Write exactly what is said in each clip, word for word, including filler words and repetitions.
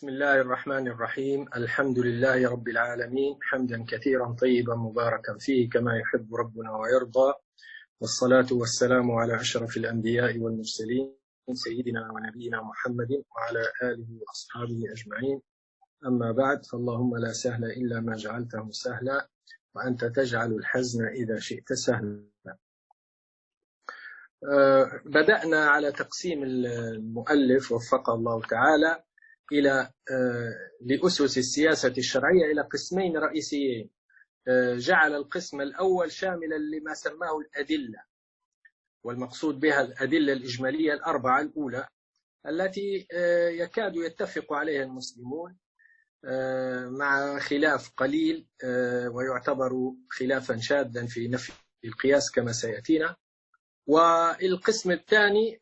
بسم الله الرحمن الرحيم. الحمد لله رب العالمين، حمدا كثيرا طيبا مباركا فيه كما يحب ربنا ويرضى، والصلاة والسلام على أشرف الأنبياء والمرسلين سيدنا ونبينا محمد وعلى آله وأصحابه أجمعين. أما بعد، فاللهم لا سهل إلا ما جعلته سهلا، وأنت تجعل الحزن إذا شئت سهلا. أه بدأنا على تقسيم المؤلف وفقه الله تعالى إلى لأسس السياسة الشرعية إلى قسمين رئيسيين. جعل القسم الأول شاملا لما سماه الأدلة، والمقصود بها الأدلة الإجمالية الأربعة الأولى التي يكاد يتفق عليها المسلمون مع خلاف قليل ويعتبر خلافا شاذا في نفي القياس كما سيأتينا. والقسم الثاني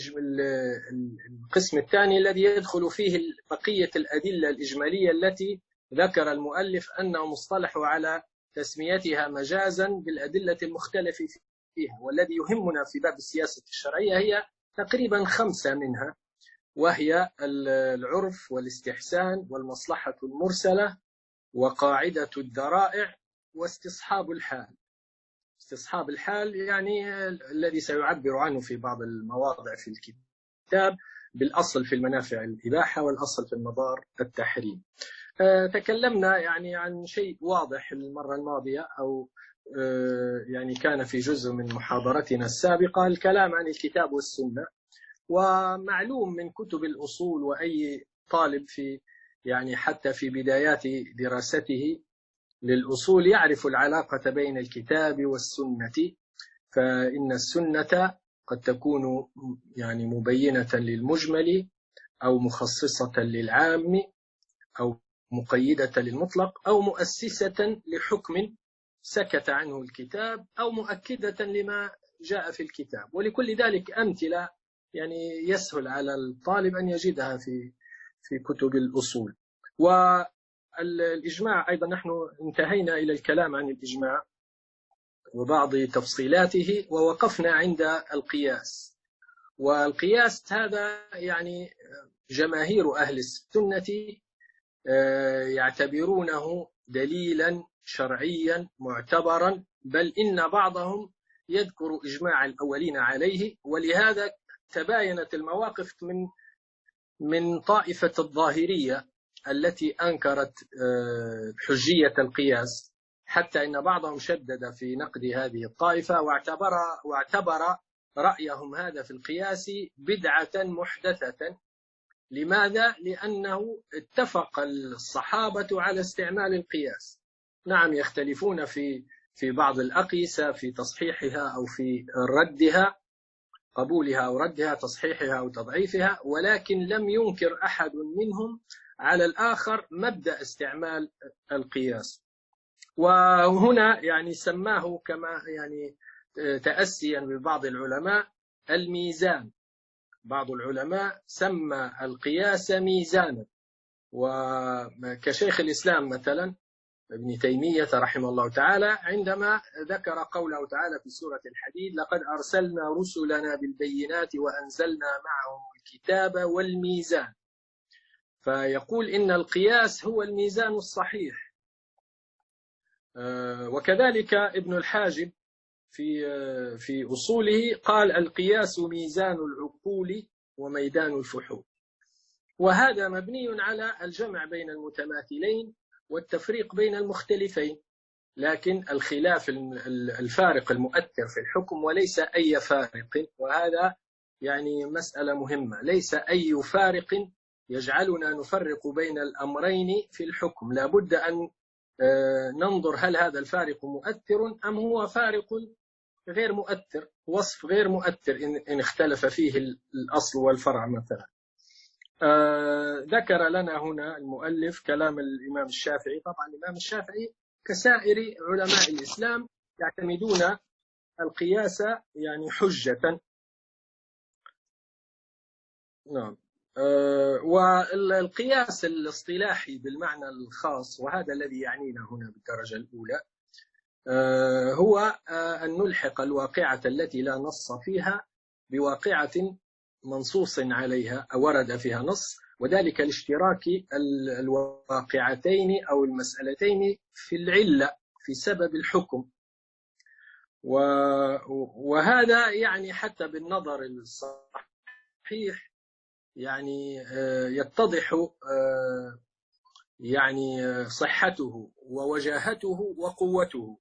القسم الثاني الذي يدخل فيه بقية الأدلة الإجمالية التي ذكر المؤلف أنه مصطلح على تسميتها مجازا بالأدلة المختلف فيها، والذي يهمنا في باب السياسة الشرعية هي تقريبا خمسة منها، وهي العرف والاستحسان والمصلحة المرسلة وقاعدة الذرائع واستصحاب الحال. استصحاب الحال يعني الذي سيعبر عنه في بعض المواضع في الكتاب بالأصل في المنافع الإباحة والأصل في المضار التحريم. أه تكلمنا يعني عن شيء واضح المرة الماضية، أو أه يعني كان في جزء من محاضرتنا السابقة الكلام عن الكتاب والسنة. ومعلوم من كتب الأصول، وأي طالب في يعني حتى في بدايات دراسته للأصول يعرف العلاقة بين الكتاب والسنة، فإن السنة قد تكون يعني مبينة للمجمل أو مخصصة للعام أو مقيدة للمطلق أو مؤسسة لحكم سكت عنه الكتاب أو مؤكدة لما جاء في الكتاب. ولكل ذلك أمثلة يعني يسهل على الطالب أن يجدها في في كتب الأصول. و الإجماع أيضا نحن انتهينا إلى الكلام عن الإجماع وبعض تفصيلاته، ووقفنا عند القياس. والقياس هذا يعني جماهير أهل السنة يعتبرونه دليلا شرعيا معتبرا، بل إن بعضهم يذكر إجماع الأولين عليه. ولهذا تباينت المواقف من من طائفة الظاهرية التي أنكرت حجية القياس، حتى إن بعضهم شدد في نقد هذه الطائفة واعتبر, واعتبر رأيهم هذا في القياس بدعة محدثة. لماذا؟ لأنه اتفق الصحابة على استعمال القياس. نعم يختلفون في في بعض الأقيسة، في تصحيحها أو في ردها، قبولها أو ردها، تصحيحها أو تضعيفها، ولكن لم ينكر أحد منهم على الآخر مبدأ استعمال القياس. وهنا يعني سماه كما يعني تأسيا ببعض العلماء الميزان. بعض العلماء سمى القياس ميزانا، وكشيخ الإسلام مثلا ابن تيمية رحمه الله تعالى عندما ذكر قوله تعالى في سورة الحديد: لقد أرسلنا رسلنا بالبينات وأنزلنا معهم الكتاب والميزان. فيقول إن القياس هو الميزان الصحيح. وكذلك ابن الحاجب في في أصوله قال: القياس ميزان العقول وميدان الفحول. وهذا مبني على الجمع بين المتماثلين والتفريق بين المختلفين، لكن الخلاف الفارق المؤثر في الحكم وليس أي فارق. وهذا يعني مسألة مهمة، ليس أي فارق يجعلنا نفرق بين الأمرين في الحكم. لا بد أن ننظر هل هذا الفارق مؤثر أم هو فارق غير مؤثر، وصف غير مؤثر إن اختلف فيه الأصل والفرع مثلا. ذكر لنا هنا المؤلف كلام الإمام الشافعي. طبعا الإمام الشافعي كسائر علماء الإسلام يعتمدون القياس يعني حجة. نعم. والقياس الاصطلاحي بالمعنى الخاص، وهذا الذي يعنينا هنا بالدرجة الأولى، هو أن نلحق الواقعة التي لا نص فيها بواقعة منصوص عليها أو ورد فيها نص، وذلك لاشتراك الواقعتين أو المسألتين في العلة في سبب الحكم. وهذا يعني حتى بالنظر الصحيح يعني يتضح يعني صحته ووجاهته وقوته.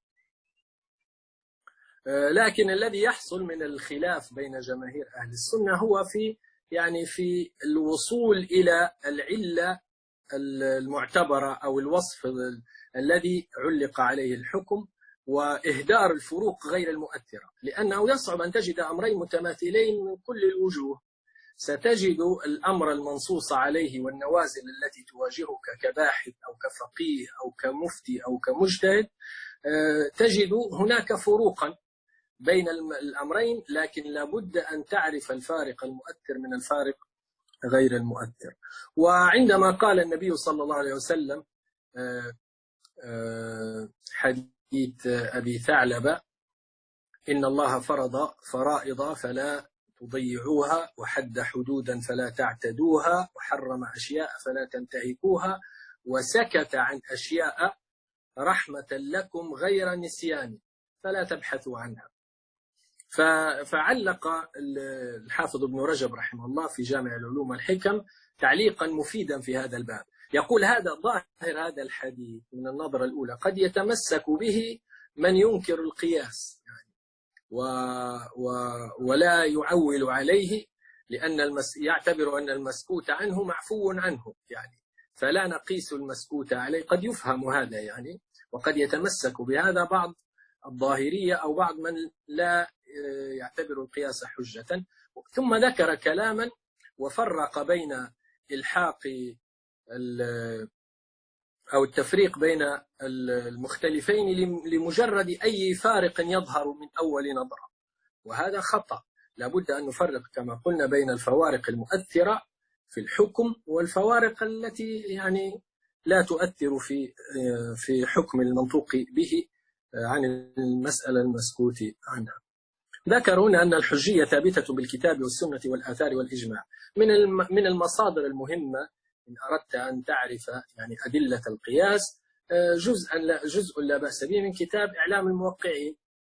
لكن الذي يحصل من الخلاف بين جماهير أهل السنة هو في يعني في الوصول إلى العلة المعتبرة أو الوصف الذي علق عليه الحكم، وإهدار الفروق غير المؤثرة، لأنه يصعب أن تجد أمرين متماثلين من كل الوجوه. ستجد الأمر المنصوص عليه والنوازل التي تواجهك كباحث أو كفقيه أو كمفتي أو كمجتهد، تجد هناك فروقا بين الأمرين، لكن لابد أن تعرف الفارق المؤثر من الفارق غير المؤثر. وعندما قال النبي صلى الله عليه وسلم حديث أبي ثعلبة: إن الله فرض فرائض فلا تضيعوها، وحد حدودا فلا تعتدوها، وحرم أشياء فلا تنتهكوها، وسكت عن أشياء رحمة لكم غير نسيان فلا تبحثوا عنها. فعلق الحافظ ابن رجب رحمه الله في جامع العلوم والحكم تعليقا مفيدا في هذا الباب، يقول: هذا ظاهر هذا الحديث من النظرة الأولى قد يتمسك به من ينكر القياس يعني و و ولا يعول عليه، لأن المس يعتبر أن المسكوت عنه معفو عنه يعني، فلا نقيس المسكوت عليه. قد يفهم هذا يعني، وقد يتمسك بهذا بعض الظاهرية أو بعض من لا يعتبر القياس حجة. ثم ذكر كلاما وفرق بين الحاق أو التفريق بين المختلفين لمجرد أي فارق يظهر من أول نظرة، وهذا خطأ. لابد أن نفرق كما قلنا بين الفوارق المؤثرة في الحكم والفوارق التي يعني لا تؤثر في في حكم المنطوق به عن المسألة المسكوت عنها. ذكر هنا أن الحجية ثابتة بالكتاب والسنة والآثار والإجماع. من من المصادر المهمة إن أردت أن تعرف يعني أدلة القياس جزء لا جزء لا بأس به من كتاب إعلام الموقعين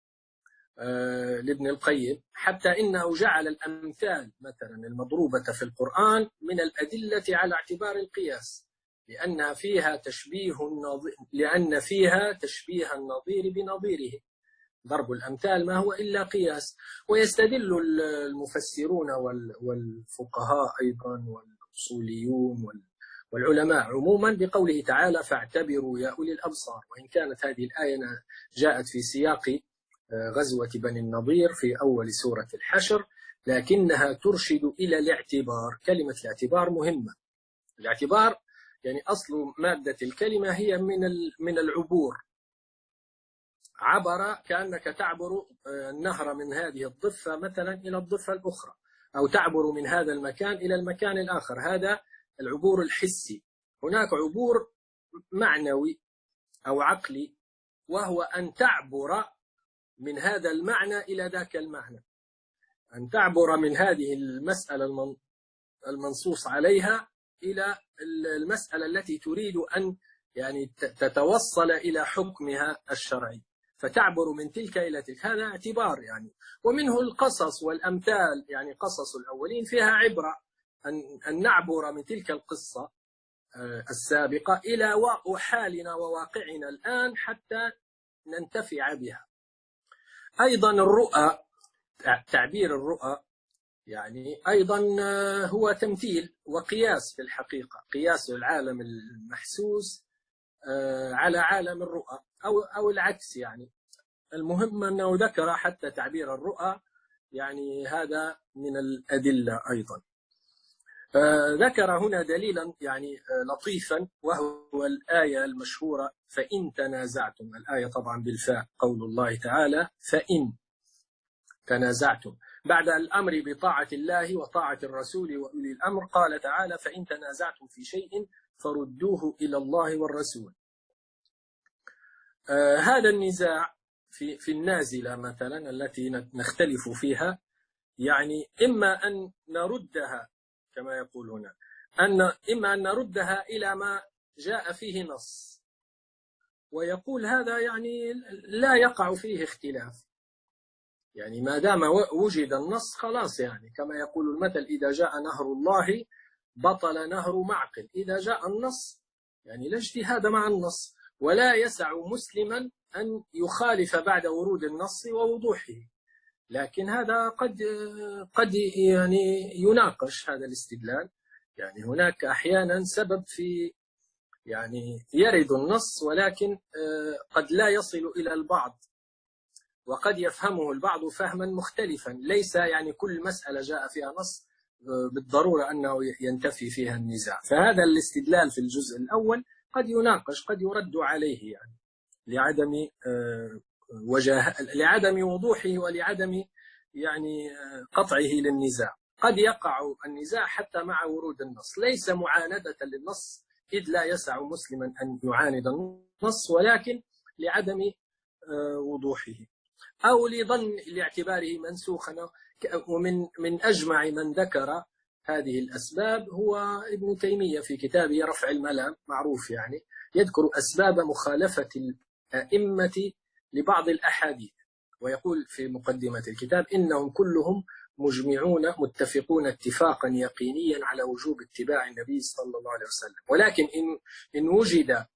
لابن القيم، حتى إنه جعل الأمثال مثلا المضروبة في القرآن من الأدلة على اعتبار القياس، لأن فيها تشبيه النظير لأن فيها تشبيه النظير بنظيره. ضرب الأمثال ما هو إلا قياس. ويستدل المفسرون والفقهاء أيضا والأصوليون والعلماء عموما بقوله تعالى: فاعتبروا يا أولي الأبصار. وإن كانت هذه الآية جاءت في سياق غزوة بني النضير في أول سورة الحشر، لكنها ترشد إلى الاعتبار. كلمة الاعتبار مهمة. الاعتبار يعني أصل مادة الكلمة هي من من العبور. عبر كأنك تعبر النهر من هذه الضفة مثلا إلى الضفة الأخرى، أو تعبر من هذا المكان إلى المكان الآخر. هذا العبور الحسي. هناك عبور معنوي أو عقلي، وهو أن تعبر من هذا المعنى إلى ذاك المعنى، أن تعبر من هذه المسألة المنصوص عليها إلى المسألة التي تريد أن يعني تتوصل إلى حكمها الشرعي، فتعبر من تلك إلى تلك. هذا اعتبار يعني. ومنه القصص والأمثال، يعني قصص الأولين فيها عبرة، أن, أن نعبر من تلك القصة السابقة إلى حالنا وواقعنا الآن حتى ننتفع بها. أيضا الرؤى، تعبير الرؤى يعني أيضا هو تمثيل وقياس في الحقيقة، قياس العالم المحسوس على عالم الرؤى أو أو العكس يعني. المهم أنه ذكر حتى تعبير الرؤى يعني هذا من الأدلة أيضا. ذكر هنا دليلا يعني لطيفا، وهو الآية المشهورة: فإن تنازعتم. الآية طبعا بالفاء، قول الله تعالى: فإن تنازعتم. بعد الأمر بطاعة الله وطاعة الرسول وأولي الأمر قال تعالى: فإن تنازعتم في شيء فردوه إلى الله والرسول. آه هذا النزاع في في النازلة مثلا التي نختلف فيها، يعني إما أن نردها كما يقول هنا، أن إما أن نردها إلى ما جاء فيه نص، ويقول هذا يعني لا يقع فيه اختلاف، يعني ما دام وجد النص خلاص، يعني كما يقول المثل إذا جاء نهر الله بطل نهر معقل. إذا جاء النص يعني لا اجتهاد مع النص، ولا يسع مسلما أن يخالف بعد ورود النص ووضوحه، لكن هذا قد قد يعني يناقش هذا الاستدلال. يعني هناك أحيانا سبب في يعني يرد النص ولكن قد لا يصل إلى البعض، وقد يفهمه البعض فهما مختلفا، ليس يعني كل مسألة جاء فيها نص بالضرورة أنه ينتفي فيها النزاع. فهذا الاستدلال في الجزء الأول قد يناقش، قد يرد عليه يعني لعدم وجه لعدم وضوحه ولعدم يعني قطعه للنزاع. قد يقع النزاع حتى مع ورود النص، ليس معاندة للنص إذ لا يسع مسلما أن يعاند النص، ولكن لعدم وضوحه أو لظن لاعتباره منسوخا. ومن من أجمع من ذكر هذه الأسباب هو ابن تيمية في كتابه رفع الملام، معروف يعني، يذكر أسباب مخالفة الأئمة لبعض الأحاديث، ويقول في مقدمة الكتاب إنهم كلهم مجمعون متفقون اتفاقا يقينيا على وجوب اتباع النبي صلى الله عليه وسلم، ولكن إن, إن وجد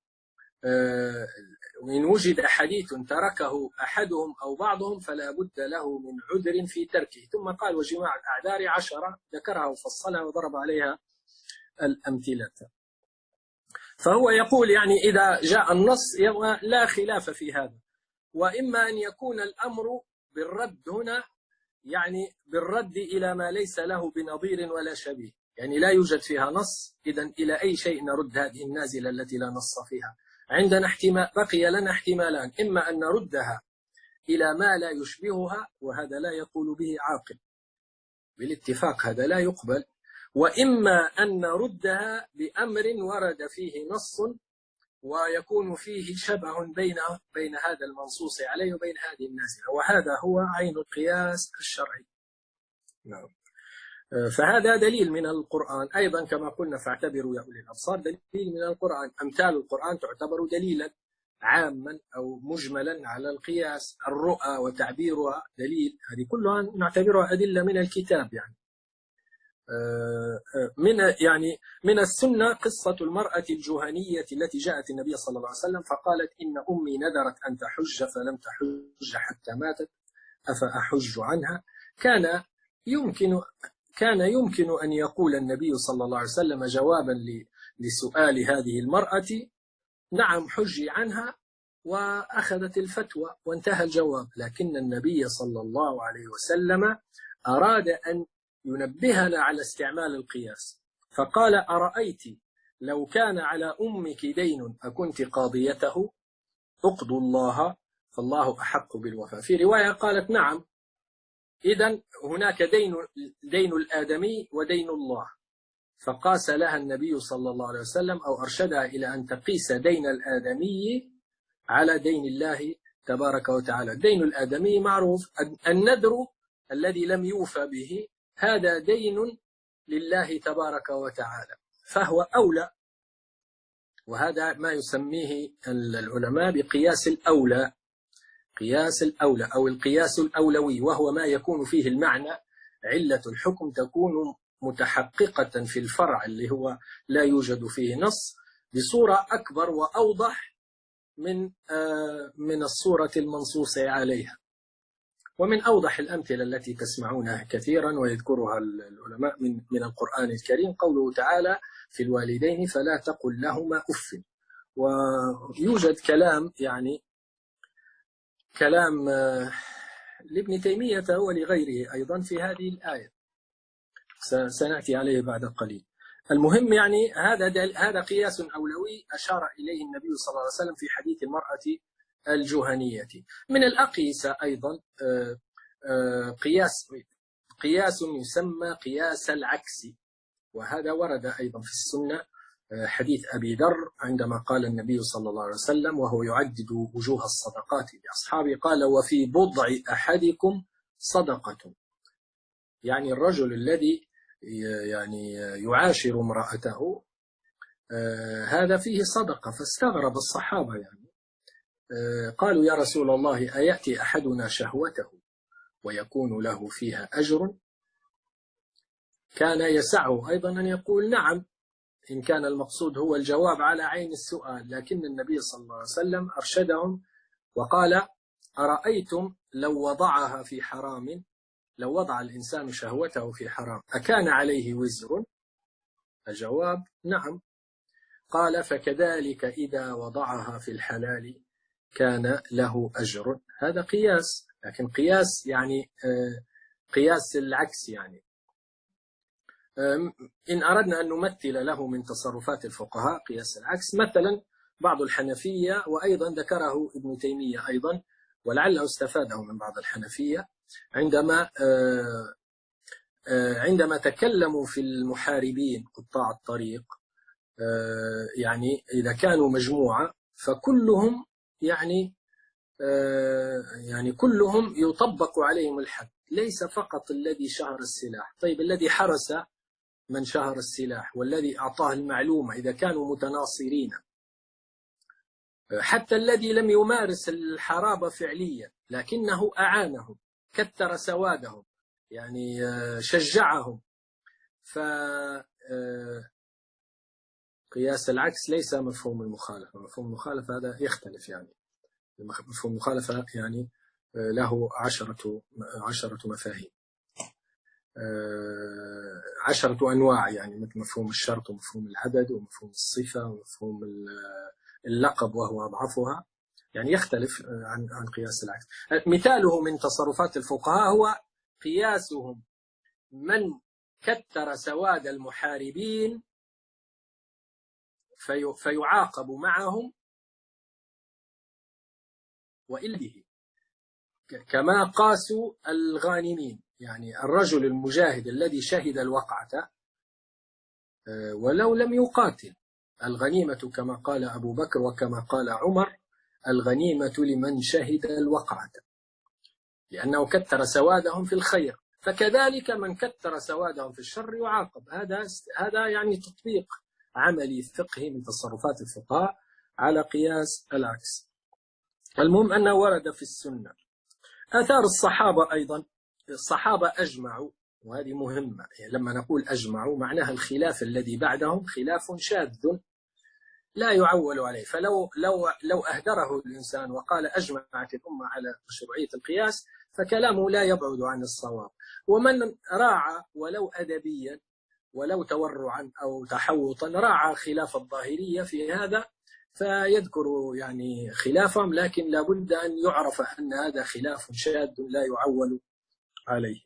وإن وجد حديث تركه أحدهم أو بعضهم فلا بد له من عذر في تركه. ثم قال وجماع الأعذار عشرة، ذكرها وفصلها وضرب عليها الأمثلة. فهو يقول يعني إذا جاء النص لا خلاف في هذا، وإما أن يكون الأمر بالرد هنا يعني بالرد إلى ما ليس له بنظير ولا شبيه، يعني لا يوجد فيها نص، إذن إلى أي شيء نرد هذه النازلة التي لا نص فيها؟ عندنا احتمال، بقي لنا احتمالان، إما أن نردها إلى ما لا يشبهها، وهذا لا يقول به عاقل بالاتفاق، هذا لا يقبل، وإما أن نردها بأمر ورد فيه نص ويكون فيه شبه بين بين هذا المنصوص عليه وبين هذه النازلة، وهذا هو عين القياس الشرعي. نعم. فهذا دليل من القرآن أيضا كما قلنا، فاعتبروا يا أولي الأبصار، دليل من القرآن. أمثال القرآن تعتبر دليلا عاما أو مجملا على القياس. الرؤى وتعبيرها دليل، هذه كلها نعتبرها أدلة من الكتاب. يعني من يعني من السنة قصة المرأة الجهنية التي جاءت النبي صلى الله عليه وسلم فقالت إن أمي نذرت أن تحج فلم تحج حتى ماتت أفأحج عنها. كان يمكن كان يمكن أن يقول النبي صلى الله عليه وسلم جوابا لسؤال هذه المرأة نعم حجي عنها، وأخذت الفتوى وانتهى الجواب، لكن النبي صلى الله عليه وسلم أراد أن ينبهنا على استعمال القياس، فقال أرأيت لو كان على أمك دين أكنت قاضيته؟ اقضوا الله فالله أحق بالوفاء. في رواية قالت نعم، إذن هناك دين دين الآدمي ودين الله، فقاس لها النبي صلى الله عليه وسلم أو أرشدها إلى أن تقيس دين الآدمي على دين الله تبارك وتعالى. دين الآدمي معروف، النذر الذي لم يوفى به هذا دين لله تبارك وتعالى، فهو أولى، وهذا ما يسميه العلماء بقياس الأولى، قياس الأولى أو القياس الأولوي، وهو ما يكون فيه المعنى علة الحكم تكون متحققة في الفرع اللي هو لا يوجد فيه نص بصورة أكبر وأوضح من من الصورة المنصوص عليها. ومن أوضح الأمثلة التي تسمعونها كثيرا ويذكرها العلماء من من القرآن الكريم قوله تعالى في الوالدين فلا تقل لهما أف. ويوجد كلام يعني كلام لابن تيمية ولغيره أيضا في هذه الآية سنأتي عليه بعد قليل. المهم يعني هذا هذا قياس أولوي أشار إليه النبي صلى الله عليه وسلم في حديث المرأة الجهنية. من الأقيسة أيضا قياس قياس يسمى قياس العكس، وهذا ورد أيضا في السنة حديث أبي ذر عندما قال النبي صلى الله عليه وسلم وهو يعدد وجوه الصدقات لأصحابه قال وفي بضع أحدكم صدقة، يعني الرجل الذي يعني يعاشر امرأته هذا فيه صدقة. فاستغرب الصحابة يعني، قالوا يا رسول الله أيأتي أحدنا شهوته ويكون له فيها أجر؟ كان يسعه أيضا أن يقول نعم إن كان المقصود هو الجواب على عين السؤال، لكن النبي صلى الله عليه وسلم أرشدهم وقال أرأيتم لو وضعها في حرام، لو وضع الإنسان شهوته في حرام أكان عليه وزر؟ الجواب نعم. قال فكذلك إذا وضعها في الحلال كان له أجر. هذا قياس، لكن قياس يعني قياس العكس. يعني إن أردنا أن نمثل له من تصرفات الفقهاء قياس العكس، مثلا بعض الحنفية، وأيضا ذكره ابن تيمية أيضا ولعله استفاده من بعض الحنفية، عندما عندما تكلموا في المحاربين قطاع الطريق، يعني إذا كانوا مجموعة فكلهم يعني يعني كلهم يطبق عليهم الحد، ليس فقط الذي شهر السلاح. طيب الذي حرس من شهر السلاح والذي أعطاه المعلومة إذا كانوا متناصرين، حتى الذي لم يمارس الحرابة فعليا لكنه أعانهم، كثر سوادهم، يعني شجعهم. ف قياس العكس ليس مفهوم المخالفة. مفهوم المخالفة هذا يختلف، يعني مفهوم المخالفة يعني له عشرة عشرة مفاهيم، عشرة أنواع، يعني مثل مفهوم الشرط ومفهوم العدد ومفهوم الصفة ومفهوم اللقب وهو أضعفها، يعني يختلف عن عن قياس العكس. مثاله من تصرفات الفقهاء هو قياسهم من كثر سواد المحاربين في فيعاقب معهم وإلا به، كما قاسوا الغانمين، يعني الرجل المجاهد الذي شهد الوقعة ولو لم يقاتل. الغنيمة كما قال أبو بكر وكما قال عمر الغنيمة لمن شهد الوقعة، لأنه كثر سوادهم في الخير، فكذلك من كثر سوادهم في الشر يعاقب. هذا هذا يعني تطبيق عملي فقهي من تصرفات الفقهاء على قياس العكس. المهم أنه ورد في السنة. آثار الصحابة أيضا، الصحابة أجمعوا، وهذه مهمة. يعني لما نقول أجمعوا معناها الخلاف الذي بعدهم خلاف شاذ لا يعول عليه. فلو لو لو أهدره الإنسان وقال أجمعت الأمة على مشروعية القياس فكلامه لا يبعد عن الصواب. ومن راعى ولو أدبيا ولو تورعا أو تحوطا راعى خلاف الظاهرية في هذا فيذكر يعني خلافهم، لكن لابد أن يعرف أن هذا خلاف شاذ لا يعول عليه.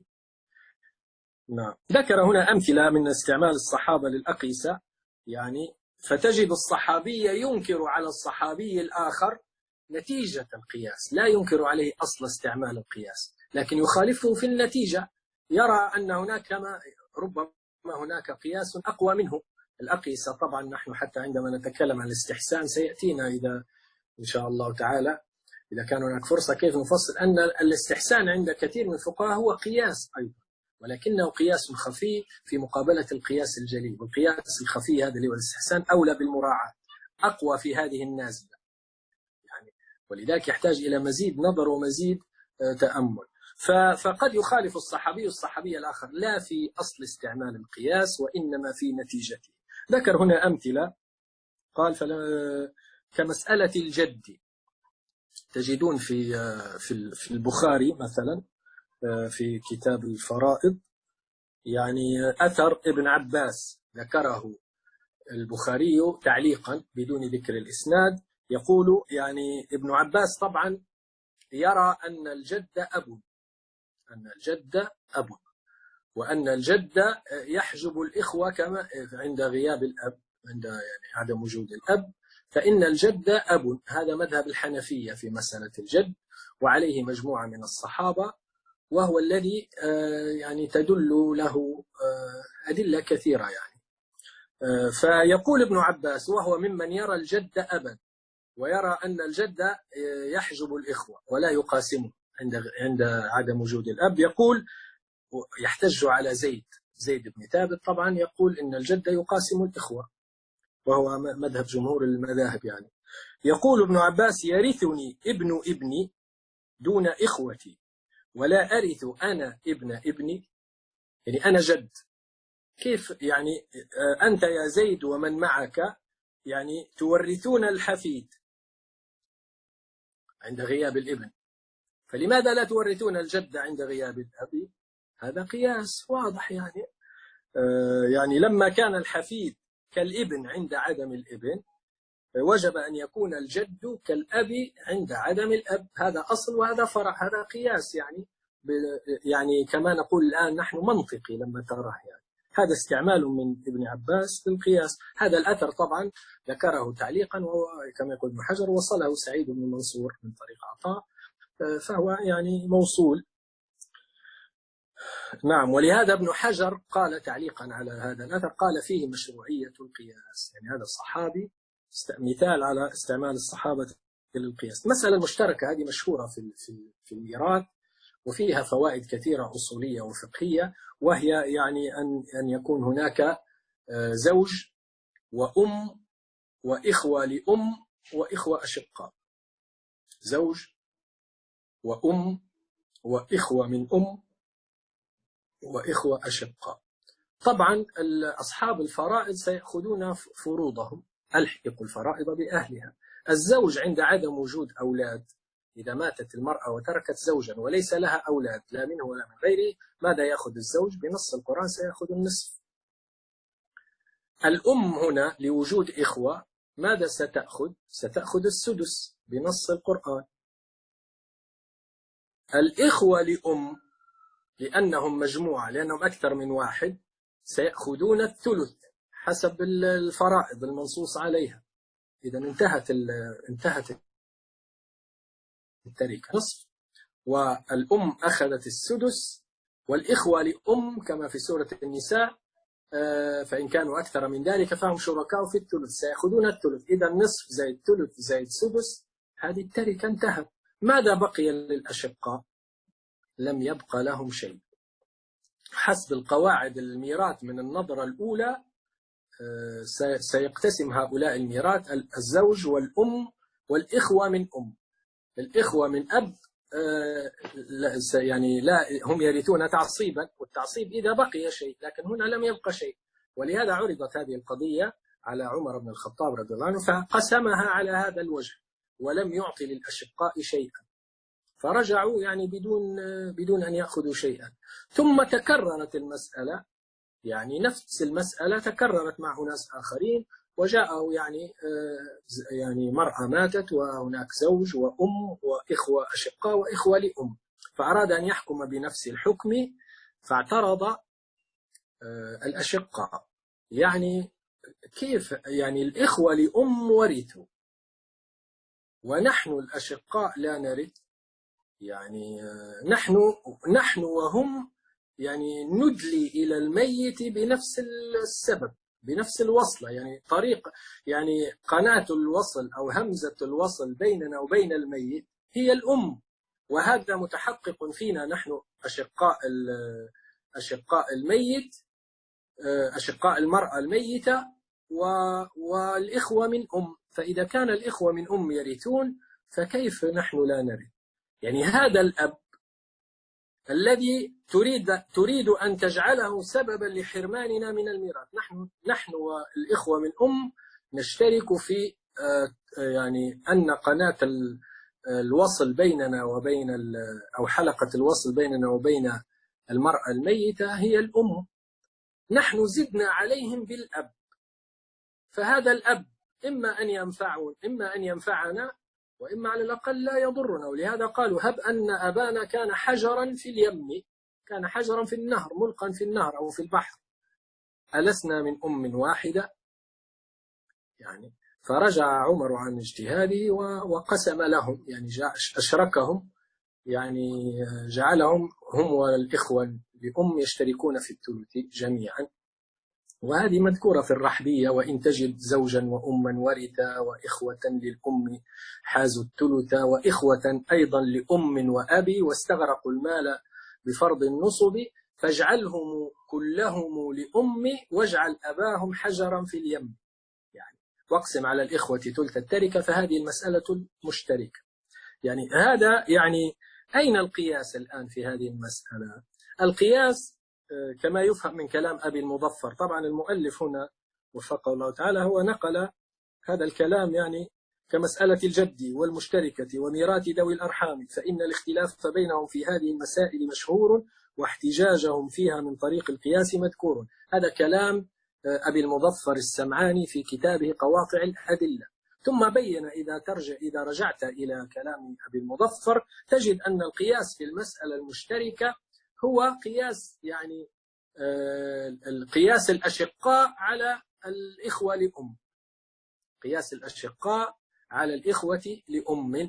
نعم. ذكر هنا أمثلة من استعمال الصحابة للأقيسة، يعني فتجد الصحابي ينكر على الصحابي الآخر نتيجة القياس، لا ينكر عليه أصل استعمال القياس، لكن يخالفه في النتيجة، يرى أن هناك ما ربما هناك قياس أقوى منه. الأقيسة طبعا نحن حتى عندما نتكلم عن الاستحسان سيأتينا إذا إن شاء الله تعالى إذا كان هناك فرصة كيف نفصل أن الاستحسان عند كثير من الفقهاء هو قياس أيضا، ولكنه قياس خفي في مقابلة القياس الجلي. والقياس الخفي هذا اللي هو الاستحسان أولى بالمراعاة، أقوى في هذه النازلة يعني، ولذلك يحتاج إلى مزيد نظر ومزيد تأمل. فقد يخالف الصحابي الصحابي الآخر لا في أصل استعمال القياس وإنما في نتيجته. ذكر هنا أمثلة، قال كمسألة الجد، تجدون في في البخاري مثلا في كتاب الفرائض يعني أثر ابن عباس ذكره البخاري تعليقا بدون ذكر الإسناد، يقول يعني ابن عباس طبعا يرى أن الجد أب، أن الجد أب، وأن الجد يحجب الإخوة كما عند غياب الأب، عند يعني عدم وجود الأب فإن الجد أب. هذا مذهب الحنفية في مسألة الجد، وعليه مجموعة من الصحابة، وهو الذي يعني تدل له أدلة كثيرة يعني. فيقول ابن عباس وهو ممن يرى الجد أبا ويرى أن الجد يحجب الإخوة ولا يقاسمه عند عند عدم وجود الأب، يقول يحتج على زيد زيد بن ثابت طبعا يقول إن الجد يقاسم الإخوة، وهو مذهب جمهور المذاهب. يعني يقول ابن عباس: يرثني ابن ابني دون إخوتي ولا أرث أنا ابن ابني، يعني أنا جد. كيف يعني أنت يا زيد ومن معك يعني تورثون الحفيد عند غياب الابن، فلماذا لا تورثون الجد عند غياب الأب؟ هذا قياس واضح. يعني آه يعني لما كان الحفيد كالابن عند عدم الابن، وجب أن يكون الجد كالأب عند عدم الأب. هذا أصل وهذا فرع، هذا قياس. يعني يعني كما نقول الآن نحن منطقي لما تراه. يعني هذا استعمال من ابن عباس للقياس. هذا الأثر طبعا ذكره تعليقا، وكما يقول ابن حجر وصله سعيد بن منصور من طريق عطاء، فهو يعني موصول. نعم. ولهذا ابن حجر قال تعليقا على هذا الأثر، قال فيه مشروعية القياس. يعني هذا الصحابي مثال على استعمال الصحابة للقياس. المسألة المشتركة هذه مشهورة في في في الميراث، وفيها فوائد كثيرة أصولية وفقهية، وهي يعني أن أن يكون هناك زوج وأم وإخوة لأم وإخوة أشقاء. زوج وأم وإخوة من أم وإخوة أشقاء. طبعا أصحاب الفرائض سيأخذون فروضهم، ألحقوا الفرائض بأهلها. الزوج عند عدم وجود أولاد، إذا ماتت المرأة وتركت زوجا وليس لها أولاد لا منه ولا من غيره، ماذا يأخذ الزوج؟ بنص القرآن سيأخذ النصف. الأم هنا لوجود إخوة ماذا ستأخذ؟ ستأخذ السدس بنص القرآن. الإخوة لأم لأنهم مجموعة، لأنهم أكثر من واحد، سيأخذون الثلث حسب الفرائض المنصوص عليها. إذا انتهت انتهت التركة نصف، والأم أخذت السدس، والإخوة لأم كما في سورة النساء فإن كانوا أكثر من ذلك فهم شركاء في الثلث، سيأخذون الثلث. إذا نصف زائد ثلث زائد سدس، هذه التركة انتهت. ماذا بقي للأشقاء؟ لم يبقى لهم شيء. حسب القواعد الميراث من النظرة الأولى سيقتسم هؤلاء الميراث الزوج والأم والإخوة من أم. الإخوة من أب يعني لا هم يرثون تعصيبا، والتعصيب إذا بقي شيء، لكن هنا لم يبقى شيء. ولهذا عرضت هذه القضية على عمر بن الخطاب رضي الله عنه فقسمها على هذا الوجه، ولم يعطي للأشقاء شيئا، فرجعوا يعني بدون بدون أن يأخذوا شيئا. ثم تكررت المسألة، يعني نفس المسألة تكررت مع ناس آخرين، وجاءوا يعني يعني مرأة ماتت وهناك زوج وأم وإخوة أشقاء وإخوة لأم، فأراد أن يحكم بنفس الحكم فاعترض الأشقاء. يعني كيف يعني الإخوة لأم ورثوا ونحن الأشقاء لا نرث؟ يعني نحن نحن وهم يعني ندلي إلى الميت بنفس السبب، بنفس الوصلة. يعني طريق يعني قناة الوصل أو همزة الوصل بيننا وبين الميت هي الأم، وهذا متحقق فينا نحن أشقاء أشقاء الميت، أشقاء المرأة الميتة والإخوة من أم. فإذا كان الإخوة من أم يرثون فكيف نحن لا نرث؟ يعني هذا الأب الذي تريد تريد أن تجعله سببا لحرماننا من الميراث، نحن نحن والإخوة من أم نشترك في يعني أن قناة الوصل بيننا وبين أو حلقة الوصل بيننا وبين المرأة الميتة هي الأم. نحن زدنا عليهم بالأب، فهذا الأب إما أن ينفعون إما أن ينفعنا وإما على الأقل لا يضرنا. ولهذا قالوا هب أن أبانا كان حجرا في اليم، كان حجرا في النهر ملقا في النهر أو في البحر، ألسنا من أم واحدة؟ يعني فرجع عمر عن اجتهاده وقسم لهم، يعني أشركهم، يعني جعلهم هم والإخوة لأم يشتركون في الثلث جميعا. وهذه مذكورة في الرحبية: وإن تجد زوجا وأما ورثا وإخوة للأم حازوا الثلث وإخوة أيضا لأم وأبي واستغرقوا المال بفرض النصب فاجعلهم كلهم لأمي واجعل أباهم حجرا في اليم، يعني واقسم على الإخوة ثلث التركة، فهذه المسألة مشتركة. يعني هذا يعني أين القياس الآن في هذه المسألة؟ القياس كما يفهم من كلام أبي المظفر، طبعا المؤلف هنا وفقه الله تعالى هو نقل هذا الكلام يعني كمسألة الجد والمشتركة وميراث ذوي الأرحام، فإن الاختلاف بينهم في هذه المسائل مشهور واحتجاجهم فيها من طريق القياس مذكور. هذا كلام أبي المظفر السمعاني في كتابه قواطع الأدلة. ثم بين إذا ترجع إذا رجعت إلى كلام أبي المظفر تجد أن القياس في المسألة المشتركة هو قياس يعني القياس الأشقاء على الإخوة لأم، قياس الأشقاء على الإخوة لأم،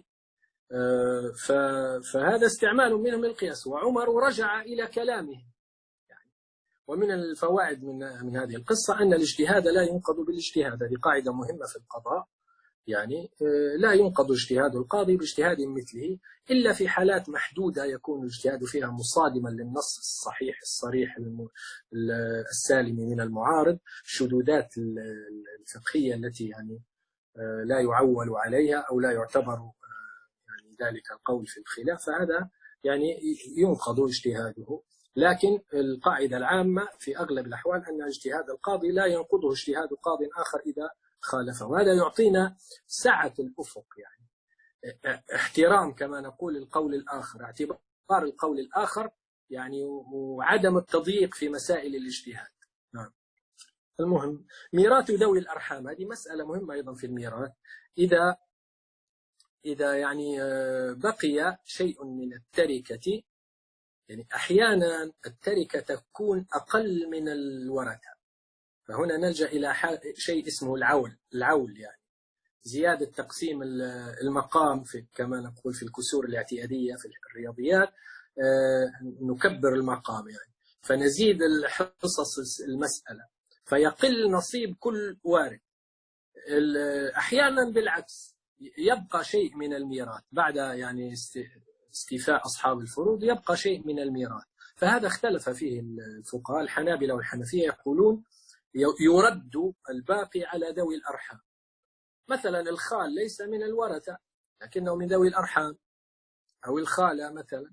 فهذا استعمال منهم القياس. وعمر رجع إلى كلامه يعني. ومن الفوائد من من هذه القصة أن الاجتهاد لا ينقض بالاجتهاد، هذه قاعدة مهمة في القضاء، يعني لا ينقض اجتهاد القاضي باجتهاد مثله إلا في حالات محدودة يكون الاجتهاد فيها مصادما للنص الصحيح الصريح السالم من المعارض، الشذوذات الفقهية التي يعني لا يعول عليها أو لا يعتبر يعني ذلك القول في الخلاف، فهذا يعني ينقض اجتهاده. لكن القاعدة العامة في أغلب الأحوال أن اجتهاد القاضي لا ينقضه اجتهاد قاض آخر إذا خالفه. وهذا يعطينا سعة الأفق، يعني احترام كما نقول القول الآخر، اعتبار القول الآخر يعني، وعدم التضييق في مسائل الاجتهاد. نعم. المهم ميراث ذوي الأرحام هذه مسألة مهمة أيضا في الميراث. إذا إذا يعني بقي شيء من التركة، يعني أحيانا التركة تكون أقل من الورثة، فهنا نلجأ إلى شيء اسمه العول، العول يعني زيادة تقسيم المقام في كما نقول في الكسور الاعتيادية في الرياضيات، نكبر المقام يعني، فنزيد الحصص المسألة فيقل نصيب كل وارث. أحيانا بالعكس يبقى شيء من الميراث بعد يعني استيفاء أصحاب الفروض، يبقى شيء من الميراث، فهذا اختلف فيه الفقهاء. الحنابلة والحنفية يقولون يرد الباقي على ذوي الأرحام. مثلا الخال ليس من الورثة لكنه من ذوي الأرحام، أو الخالة مثلا،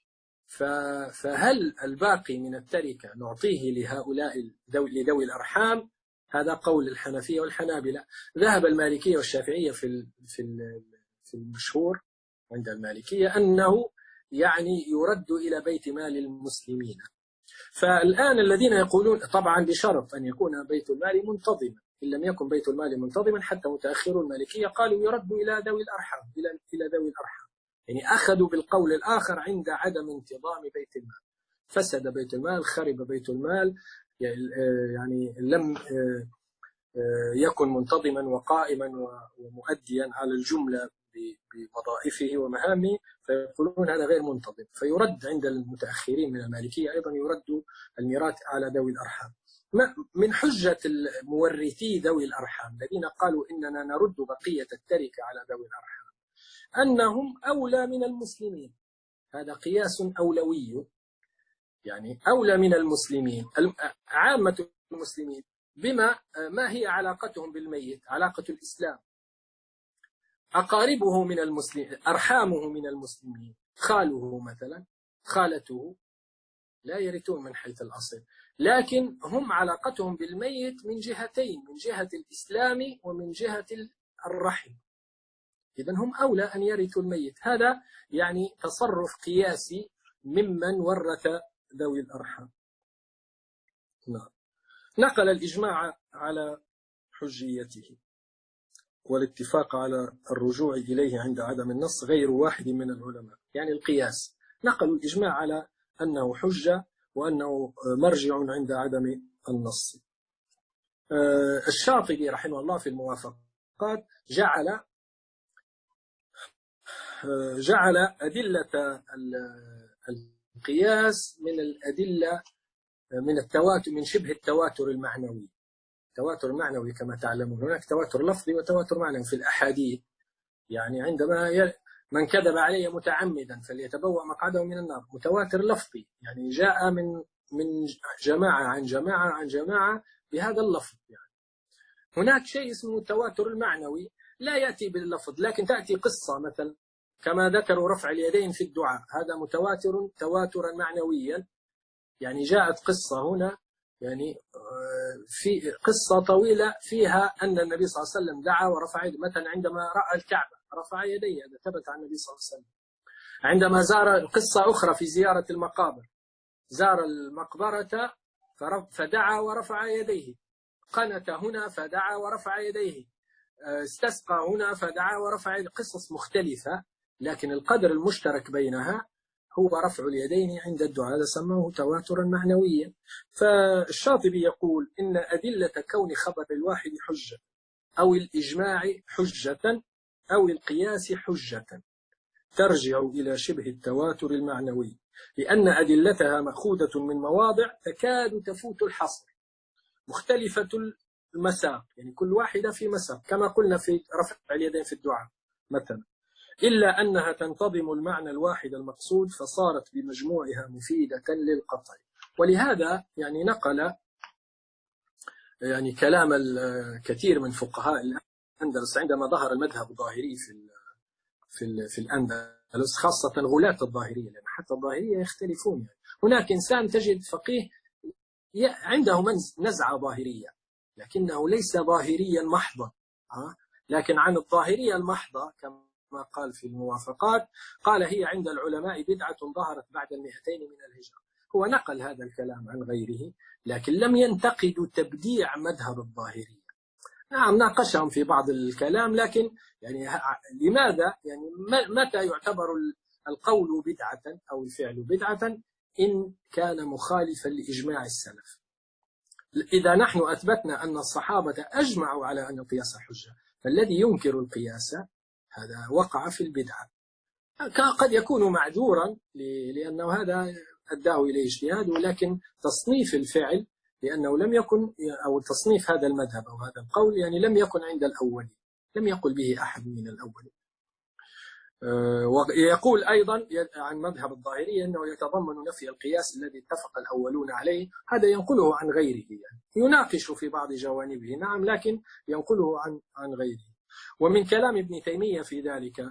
فهل الباقي من التركة نعطيه لهؤلاء لذوي الأرحام؟ هذا قول الحنفية والحنابلة. ذهب المالكية والشافعية في في المشهور عند المالكية أنه يعني يرد إلى بيت مال المسلمين. فالآن الذين يقولون طبعا بشرط أن يكون بيت المال منتظما، إن لم يكن بيت المال منتظما حتى متأخرو المالكية قالوا يرد إلى ذوي الأرحام، إلى إلى ذوي الأرحام، يعني أخذوا بالقول الآخر عند عدم انتظام بيت المال. فسد بيت المال، خرب بيت المال، يعني لم يكن منتظما وقائما ومؤديا على الجملة بوظائفه ومهامه، فيقولون هذا غير منتظم، فيرد عند المتأخرين من المالكية أيضا يرد الميراث على ذوي الأرحام. من حجة المورثي ذوي الأرحام الذين قالوا إننا نرد بقية التركة على ذوي الأرحام أنهم أولى من المسلمين. هذا قياس أولوي، يعني أولى من المسلمين، عامة المسلمين، بما ما هي علاقتهم بالميت؟ علاقة الإسلام. أقاربه من المسلمين، أرحامه من المسلمين، خاله مثلا، خالته لا يرثون من حيث الأصل، لكن هم علاقتهم بالميت من جهتين، من جهة الإسلام ومن جهة الرحم، إذن هم أولى أن يرثوا الميت. هذا يعني تصرف قياسي ممن ورث ذوي الأرحام. نعم. نقل الإجماع على حجيته والاتفاق على الرجوع إليه عند عدم النص غير واحد من العلماء، يعني القياس نقلوا الإجماع على أنه حجة وأنه مرجع عند عدم النص. الشاطبي رحمه الله في الموافقات جعل جعل أدلة القياس من الأدلة من التواتر، من شبه التواتر المعنوي. التواتر المعنوي كما تعلمون هناك تواتر لفظي وتواتر معنوي في الأحاديث، يعني عندما ي... من كذب علي متعمدا فليتبوأ مقعده من النار، متواتر لفظي يعني جاء من من جماعة عن جماعة عن جماعة بهذا اللفظ. يعني هناك شيء اسمه التواتر المعنوي لا يأتي باللفظ، لكن تأتي قصة مثلا كما ذكروا رفع اليدين في الدعاء، هذا متواتر تواترا معنويا. يعني جاءت قصة هنا، يعني في قصة طويلة فيها أن النبي صلى الله عليه وسلم دعا ورفع يده، مثلا عندما رأى الكعبة رفع يديه، هذا ثبت عن النبي صلى الله عليه وسلم. عندما زار، قصة أخرى في زيارة المقابر، زار المقبرة فدعا ورفع يديه، قنت هنا فدعا ورفع يديه، استسقى هنا فدعا ورفع يديه، قصص مختلفة، لكن القدر المشترك بينها هو رفع اليدين عند الدعاء، هذا سموه تواترا معنويا. فالشاطبي يقول إن أدلة كون خبر الواحد حجة أو الإجماع حجة أو القياس حجة ترجع إلى شبه التواتر المعنوي، لأن أدلتها مأخوذة من مواضع تكاد تفوت الحصر، مختلفة المساق، يعني كل واحدة في مساق، كما قلنا في رفع اليدين في الدعاء مثلا، إلا أنها تنتظم المعنى الواحد المقصود، فصارت بمجموعها مفيدة للقطع. ولهذا يعني نقل يعني كلام الكثير من فقهاء الأندلس عندما ظهر المذهب الظاهري في في في الأندلس، خاصة غلاة الظاهرية، لأن حتى الظاهرية يختلفون. يعني هناك إنسان تجد فقيه عنده نزعة ظاهرية لكنه ليس ظاهريا محضا، لكن عن الظاهرية المحضة كما قال في الموافقات، قال هي عند العلماء بدعة ظهرت بعد المئتين من الهجرة. هو نقل هذا الكلام عن غيره، لكن لم ينتقد تبديع مذهب الظاهرية. نعم ناقشهم في بعض الكلام، لكن يعني لماذا، يعني متى يعتبر القول بدعة أو الفعل بدعة؟ إن كان مخالفا لإجماع السلف. إذا نحن أثبتنا أن الصحابة أجمعوا على أن القياس حجة، فالذي ينكر القياس هذا وقع في البدعة. قد يكون معذورا لأنه هذا أداه إليه اجتهاده، لكن تصنيف الفعل لأنه لم يكن، أو تصنيف هذا المذهب أو هذا القول يعني لم يكن عند الأولين، لم يقل به أحد من الأولين. ويقول أيضا عن مذهب الظاهرية أنه يتضمن نفي القياس الذي اتفق الأولون عليه، هذا ينقله عن غيره، يعني يناقش في بعض جوانبه نعم، لكن ينقله عن عن غيره. ومن كلام ابن تيمية في ذلك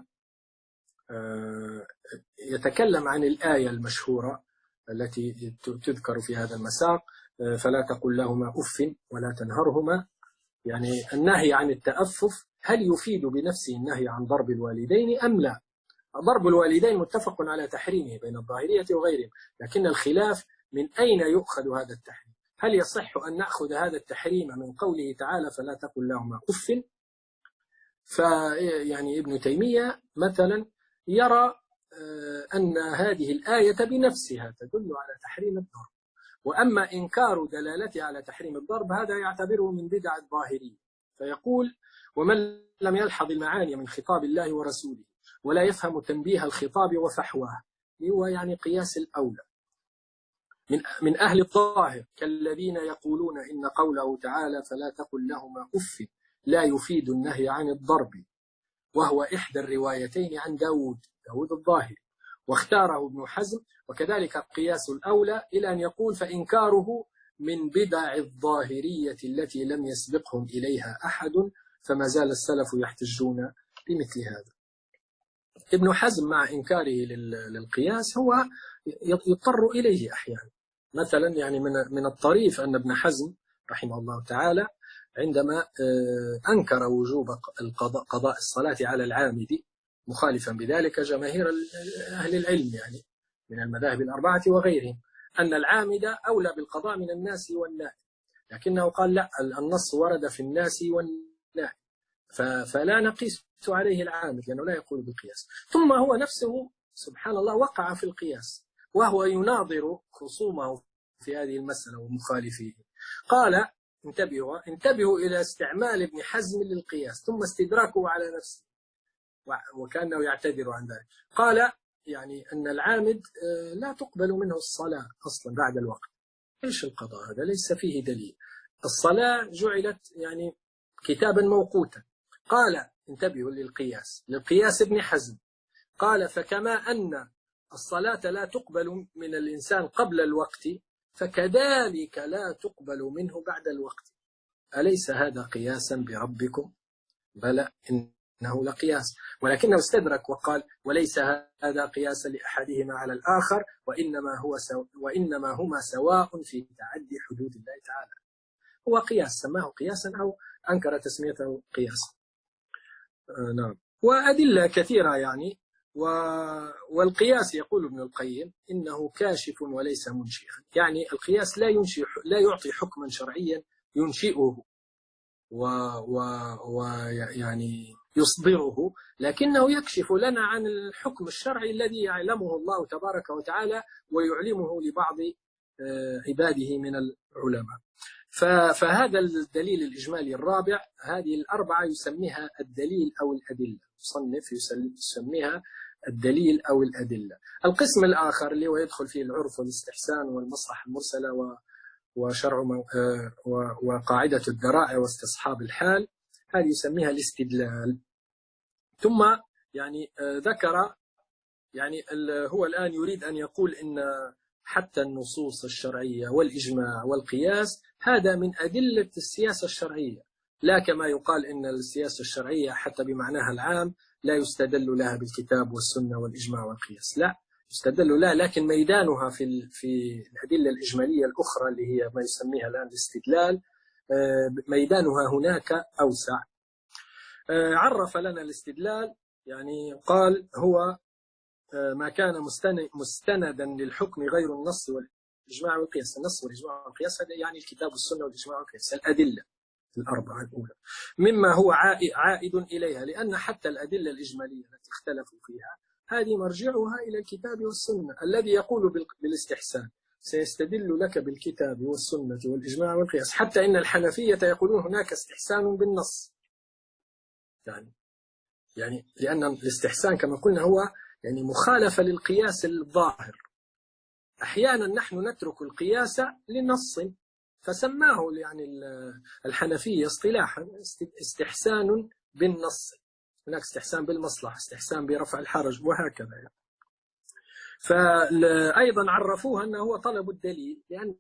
يتكلم عن الآية المشهورة التي تذكر في هذا المساق، فلا تقل لهما أف ولا تنهرهما، يعني النهي عن التأفف هل يفيد بنفسه النهي عن ضرب الوالدين أم لا؟ ضرب الوالدين متفق على تحريمه بين الظاهرية وغيرهم، لكن الخلاف من أين يؤخذ هذا التحريم؟ هل يصح أن نأخذ هذا التحريم من قوله تعالى فلا تقل لهما أف؟ فيعني ابن تيمية مثلا يرى أن هذه الآية بنفسها تدل على تحريم الضرب، وأما إنكار دلالتها على تحريم الضرب هذا يعتبره من بدع الظاهرية. فيقول ومن لم يلحظ المعاني من خطاب الله ورسوله ولا يفهم تنبيه الخطاب وفحواه، هو يعني قياس الأولى من من أهل الظاهر كالذين يقولون إن قوله تعالى فلا تقل لهما أف لا يفيد النهي عن الضرب، وهو إحدى الروايتين عن داود داود الظاهري، واختاره ابن حزم وكذلك قياس الأولى، إلى أن يقول فإنكاره من بدع الظاهرية التي لم يسبقهم إليها أحد، فما زال السلف يحتجون بمثل هذا. ابن حزم مع إنكاره للقياس هو يضطر إليه أحيانا. مثلا يعني من من الطريف أن ابن حزم رحمه الله تعالى عندما أنكر وجوب القضاء قضاء الصلاة على العامد، مخالفا بذلك جماهير أهل العلم يعني من المذاهب الأربعة وغيرهم، أن العامد أولى بالقضاء من الناس والنائم، لكنه قال لا، النص ورد في الناس والنائم فلا نقيس عليه العامد لأنه لا يقول بالقياس. ثم هو نفسه سبحان الله وقع في القياس وهو يناظر خصومه في هذه المسألة ومخالفيه. قال انتبهوا انتبهوا إلى استعمال ابن حزم للقياس ثم استدراكه على نفسه وكأنه يعتذر عن ذلك. قال يعني أن العامد لا تقبل منه الصلاة أصلا بعد الوقت. إيش القضاء هذا؟ ليس فيه دليل. الصلاة جعلت يعني كتابا موقوتا. قال انتبهوا للقياس للقياس ابن حزم، قال فكما أن الصلاة لا تقبل من الإنسان قبل الوقت، فكذلك لا تقبل منه بعد الوقت. أليس هذا قياسا بربكم؟ بلى إنه لقياس، ولكنه استدرك وقال وليس هذا قياسا لأحدهما على الآخر، وإنما, هو سو وإنما هما سواء في تعدي حدود الله تعالى. هو قياس، سماه قياسا أو أنكر تسميته قياسا. آه نعم. وأدلة كثيرة يعني. و... والقياس يقول ابن القيم إنه كاشف وليس منشئا، يعني القياس لا ينشئ، لا يعطي حكما شرعيا ينشئه ويعني و... و... يصدره، لكنه يكشف لنا عن الحكم الشرعي الذي يعلمه الله تبارك وتعالى ويعلمه لبعض عباده من العلماء. فهذا الدليل الإجمالي الرابع، هذه الأربعة يسميها الدليل أو الأدلة، مصنف يسميها الدليل أو الأدلة. القسم الآخر اللي هو يدخل فيه العرف والاستحسان والمصلحة المرسلة وشرع وقاعدة الذرائع واستصحاب الحال، هذه يسميها الاستدلال. ثم يعني ذكر يعني هو الآن يريد أن يقول إن حتى النصوص الشرعية والإجماع والقياس هذا من أدلة السياسة الشرعية، لا كما يقال إن السياسة الشرعية حتى بمعناها العام لا يستدل لها بالكتاب والسنة والإجماع والقياس، لا يستدل لها، لكن ميدانها في في الأدلة الإجمالية الأخرى اللي هي ما يسميها الآن الاستدلال، ميدانها هناك أوسع. عرف لنا الاستدلال، يعني قال هو ما كان مستندا للحكم غير النص والإجماع والقياس. النص والإجماع والقياس هذا يعني الكتاب والسنة والإجماع والقياس، الأدلة الأربعة الأولى، مما هو عائد إليها، لأن حتى الأدلة الإجمالية التي اختلفوا فيها هذه مرجعها إلى الكتاب والسنة. الذي يقول بالاستحسان سيستدل لك بالكتاب والسنة والإجماع والقياس، حتى إن الحنفية يقولون هناك استحسان بالنص، يعني يعني لأن الاستحسان كما قلنا هو يعني مخالفة للقياس الظاهر. أحيانا نحن نترك القياس لنص، فسماه يعني الحنفية اصطلاحا استحسان بالنص. هناك استحسان بالمصلحة، استحسان برفع الحرج، وهكذا يعني. فأيضا عرفوها أنه هو طلب الدليل، لأن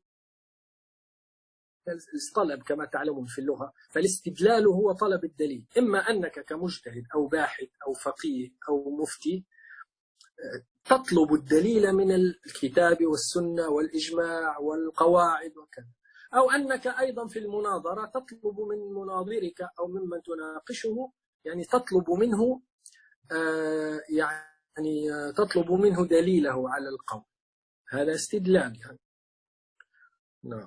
الطلب كما تعلمون في اللغة فالاستدلال هو طلب الدليل، إما أنك كمجتهد أو باحث أو فقيه أو مفتي تطلب الدليل من الكتاب والسنة والإجماع والقواعد وكذا، أو أنك أيضا في المناظرة تطلب من مناظرك أو ممن تناقشه، يعني تطلب منه آه يعني تطلب منه دليله على القول، هذا استدلال يعني. نعم.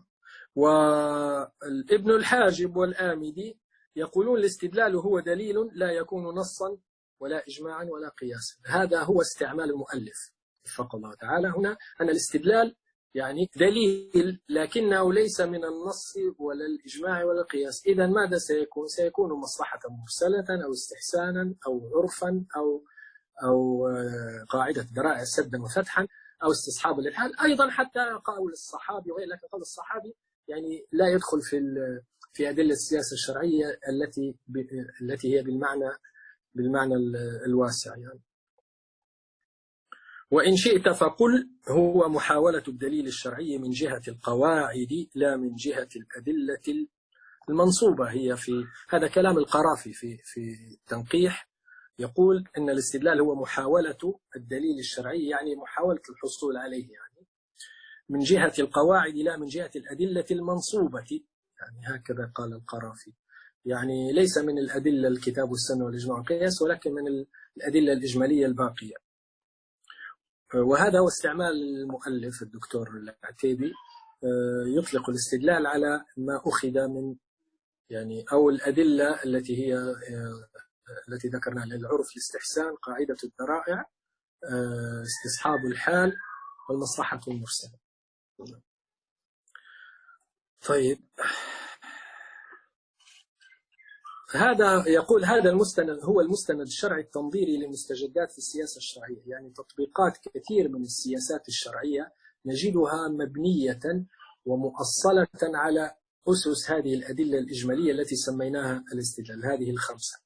وابن الحاجب والآمدي يقولون الاستدلال هو دليل لا يكون نصا ولا إجماعا ولا قياسا. هذا هو استعمال المؤلف وفق الله تعالى هنا، أن الاستدلال يعني دليل لكنه ليس من النص ولا الإجماع ولا القياس. إذن ماذا سيكون؟ سيكون مصلحة مرسلة أو استحسانا أو عرفا أو أو قاعدة ذرائع سدا وفتحا أو استصحاب للحال. أيضا حتى قول الصحابي وغير، لكن قول الصحابي يعني لا يدخل في في أدلة السياسة الشرعية التي التي هي بالمعنى بالمعنى الواسع يعني. وإن شئت فقل هو محاولة الدليل الشرعي من جهة القواعد لا من جهة الأدلة المنصوبة. هي في هذا كلام القرافي في في التنقيح، يقول إن الاستدلال هو محاولة الدليل الشرعي، يعني محاولة الحصول عليه يعني من جهة القواعد لا من جهة الأدلة المنصوبة، يعني هكذا قال القرافي، يعني ليس من الأدلة الكتاب والسنة والإجماع والقياس، ولكن من الأدلة الإجمالية الباقية. وهذا هو استعمال المؤلف الدكتور العتيبي، يطلق الاستدلال على ما أخذ من يعني أو الأدلة التي هي التي ذكرناها للعرف، الاستحسان، قاعدة الذرائع، استصحاب الحال، والمصلحة المرسلة. طيب، هذا يقول هذا المستند هو المستند الشرعي التنظيري لمستجدات في السياسة الشرعية، يعني تطبيقات كثير من السياسات الشرعية نجدها مبنية ومؤصلة على أسس هذه الأدلة الإجمالية التي سميناها الاستدلال، هذه الخمسة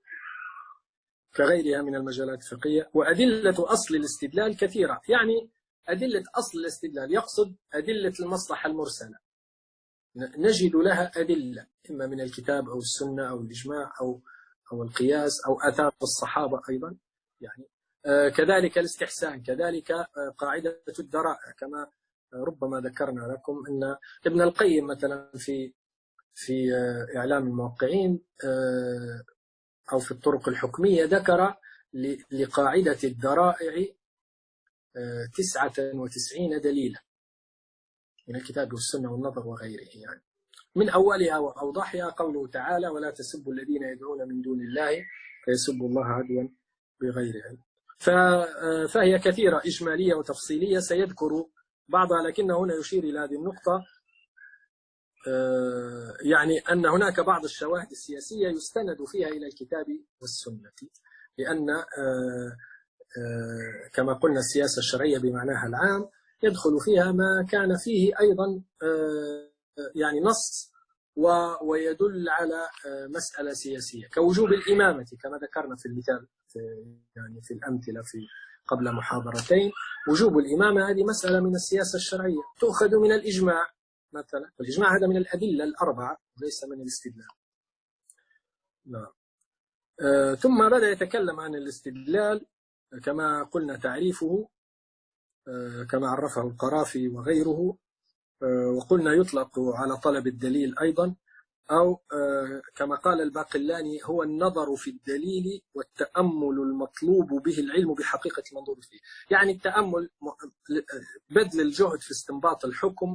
كغيرها من المجالات الفقهية. وأدلة أصل الاستدلال كثيرة، يعني أدلة أصل الاستدلال يقصد أدلة المصلحة المرسلة، نجد لها أدلة إما من الكتاب أو السنة أو الإجماع أو أو القياس أو آثار الصحابة أيضا يعني. آه كذلك الاستحسان، كذلك آه قاعدة الدرائع، كما ربما ذكرنا لكم أن ابن القيم مثلا في في آه إعلام الموقعين آه أو في الطرق الحكمية ذكر لقاعدة الدرائع آه تسعة وتسعين دليلا من الكتاب والسنة والنظر وغيره يعني. من أولها وأوضحها قوله تعالى: ولا تسبوا الذين يدعون من دون الله فيسبوا الله عدوا بغير علم. فهي كثيرة إجمالية وتفصيلية، سيذكر بعضها، لكن هنا يشير إلى هذه النقطة، يعني أن هناك بعض الشواهد السياسية يستند فيها إلى الكتاب والسنة، لأن كما قلنا السياسة الشرعية بمعناها العام يدخل فيها ما كان فيه أيضا يعني نص ويدل على مسألة سياسية، كوجوب الإمامة كما ذكرنا في المثال يعني في الأمثلة في قبل محاضرتين. وجوب الإمامة هذه مسألة من السياسة الشرعية تؤخذ من الإجماع مثلا، والإجماع هذا من الأدلة الأربعة وليس من الاستدلال. نعم. آه ثم بدأ يتكلم عن الاستدلال كما قلنا تعريفه آه كما عرفه القرافي وغيره، آه وقلنا يطلق على طلب الدليل أيضا، أو آه كما قال الباقلاني هو النظر في الدليل والتأمل المطلوب به العلم بحقيقة المنظور فيه. يعني التأمل بذل الجهد في استنباط الحكم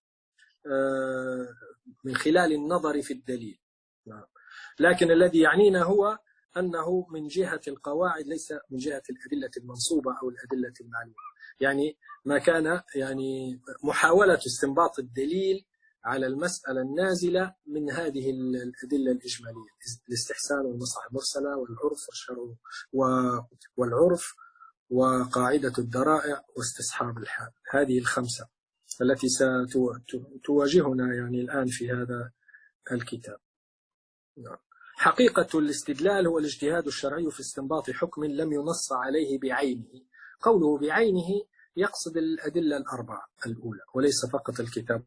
آه من خلال النظر في الدليل. نعم. لكن الذي يعنينا هو أنه من جهة القواعد ليس من جهة الأدلة المنصوبة أو الأدلة المعلومة، يعني ما كان يعني محاولة استنباط الدليل على المسألة النازلة من هذه الأدلة الإجمالية، الاستحسان والمصلحة المرسلة والعرف والشرع والعرف وقاعدة الدرائع واستصحاب الحال، هذه الخمسة التي ستواجهنا يعني الآن في هذا الكتاب. حقيقة الاستدلال هو الاجتهاد الشرعي في استنباط حكم لم ينص عليه بعينه. قوله بعينه يقصد الأدلة الأربعة الأولى وليس فقط الكتاب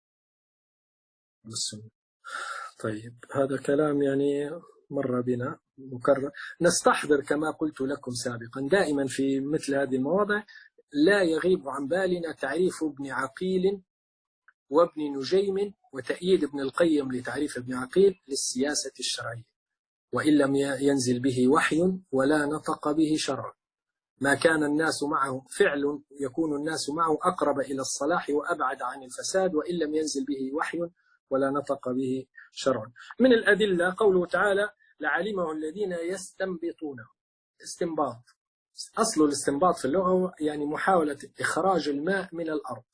والسنة. طيب هذا كلام يعني مر بنا مكرر. نستحضر كما قلت لكم سابقا دائما في مثل هذه المواضع لا يغيب عن بالنا تعريف ابن عقيل وابن نجيم وتأييد ابن القيم لتعريف ابن عقيل للسياسة الشرعية: وإن لم ينزل به وحي ولا نطق به شرع، ما كان الناس معه فعل يكون الناس معه أقرب إلى الصلاح وأبعد عن الفساد، وإن لم ينزل به وحي ولا نطق به شرع. من الأدلة قوله تعالى: لعلمه الذين يستنبطونه. استنباط، أصل الاستنباط في اللغة يعني محاولة إخراج الماء من الأرض،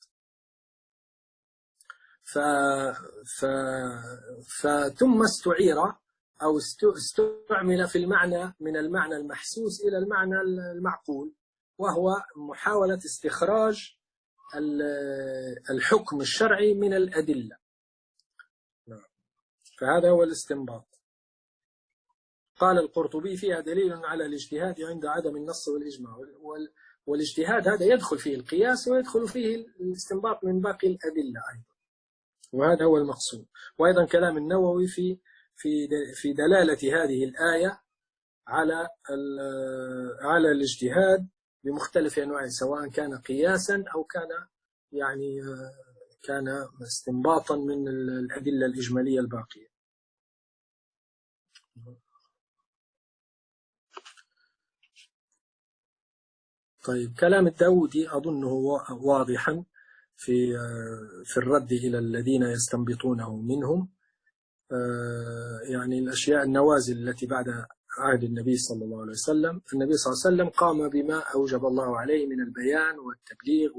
ف... ف... فثم استعير أو استعمل في المعنى من المعنى المحسوس إلى المعنى المعقول، وهو محاولة استخراج الحكم الشرعي من الأدلة. فهذا هو الاستنباط. قال القرطبي: فيها دليل على الاجتهاد عند عدم النص والإجماع، والاجتهاد هذا يدخل فيه القياس ويدخل فيه الاستنباط من باقي الأدلة أيضا، وهذا هو المقصود. وأيضا كلام النووي في في في دلالة هذه الآية على على الاجتهاد بمختلف أنواعه، سواء كان قياسا أو كان يعني كان استنباطا من الأدلة الإجمالية الباقية. طيب كلام الداودي أظنه واضحا في في الرد إلى الذين يستنبطونه منهم، يعني الأشياء النوازل التي بعد عهد النبي صلى الله عليه وسلم. النبي صلى الله عليه وسلم قام بما أوجب الله عليه من البيان والتبليغ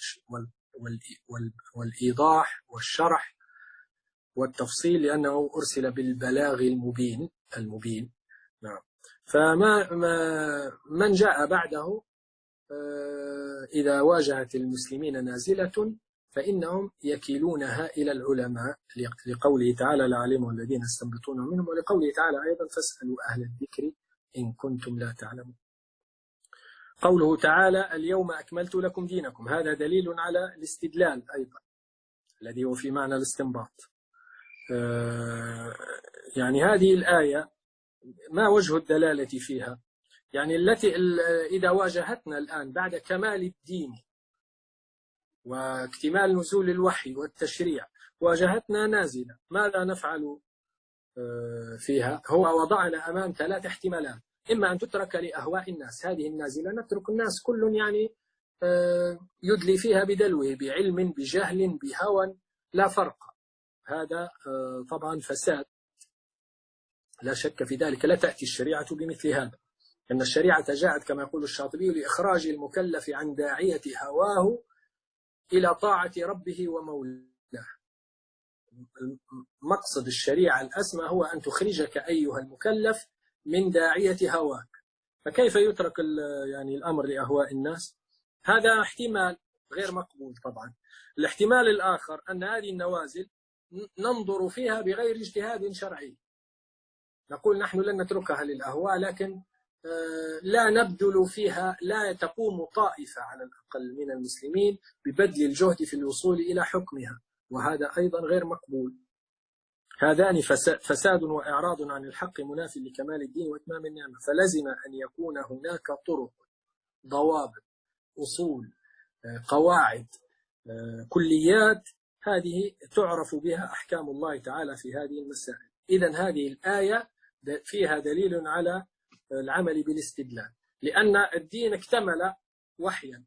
والإيضاح والشرح والتفصيل، لأنه أرسل بالبلاغ المبين المبين نعم. فما ما من جاء بعده إذا واجهت المسلمين نازلة فإنهم يكيلونها إلى العلماء، لقوله تعالى: لعلمه الذين يستنبطون منهم، ولقوله تعالى أيضا: فاسألوا أهل الذكر إن كنتم لا تعلمون. قوله تعالى اليوم أكملت لكم دينكم، هذا دليل على الاستدلال أيضا الذي هو في معنى الاستنباط. يعني هذه الآية ما وجه الدلالة فيها؟ يعني التي إذا واجهتنا الآن بعد كمال الدين واكتمال نزول الوحي والتشريع، واجهتنا نازلة، ماذا نفعل فيها؟ هو وضعنا أمام ثلاث احتمالات: إما أن تترك لأهواء الناس، هذه النازلة نترك الناس كل يعني يدلي فيها بدلوه، بعلم بجهل بهوى لا فرق. هذا طبعا فساد لا شك في ذلك، لا تأتي الشريعة بمثل هذا، أن الشريعة جاءت كما يقول الشاطبي لإخراج المكلف عن داعية هواه إلى طاعة ربه ومولاه. مقصد الشريعة الأسمى هو أن تخرجك أيها المكلف من داعية هواك، فكيف يترك يعني الأمر لأهواء الناس؟ هذا احتمال غير مقبول. طبعا الاحتمال الآخر أن هذه النوازل ننظر فيها بغير اجتهاد شرعي، نقول نحن لن نتركها للأهواء، لكن لا نبذل فيها، لا تقوم طائفة على الأقل من المسلمين ببذل الجهد في الوصول إلى حكمها، وهذا أيضا غير مقبول. هذان فساد وإعراض عن الحق مناف لكمال الدين وإتمام النعمة، فلزم أن يكون هناك طرق، ضوابط، أصول، قواعد، كليات، هذه تعرف بها أحكام الله تعالى في هذه المسائل. إذن هذه الآية فيها دليل على العمل بالاستدلال، لأن الدين اكتمل وحيا،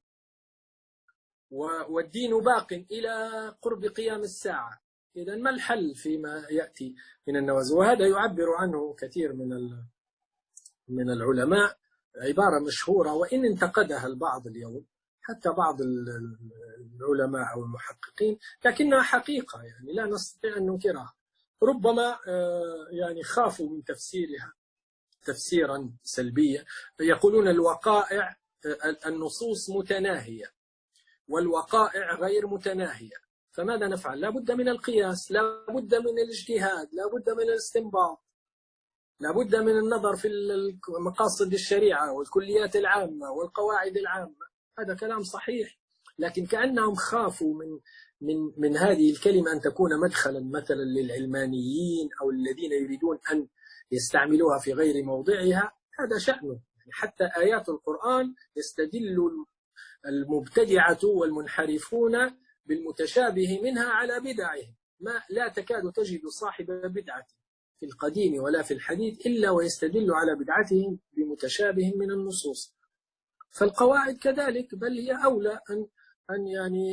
والدين باق إلى قرب قيام الساعة. إذن ما الحل فيما يأتي من النوازل؟ وهذا يعبر عنه كثير من من العلماء عبارة مشهورة وإن انتقدها البعض اليوم، حتى بعض العلماء أو المحققين، لكنها حقيقة يعني لا نستطيع أن ننكرها. ربما يعني خافوا من تفسيرها تفسيرا سلبيا، يقولون الوقائع النصوص متناهية والوقائع غير متناهية، فماذا نفعل؟ لا بد من القياس، لا بد من الاجتهاد، لا بد من الاستنباط، لا بد من النظر في مقاصد الشريعة والكليات العامة والقواعد العامة. هذا كلام صحيح، لكن كأنهم خافوا من من من هذه الكلمة أن تكون مدخلا مثلا للعلمانيين أو الذين يريدون أن يستعملوها في غير موضعها. هذا شأنه. حتى آيات القرآن يستدل المبتدعة والمنحرفون بالمتشابه منها على بدعهم، ما لا تكاد تجد صاحب بدعة في القديم ولا في الحديث إلا ويستدل على بدعتهم بمتشابه من النصوص. فالقواعد كذلك، بل هي أولى أن أن يعني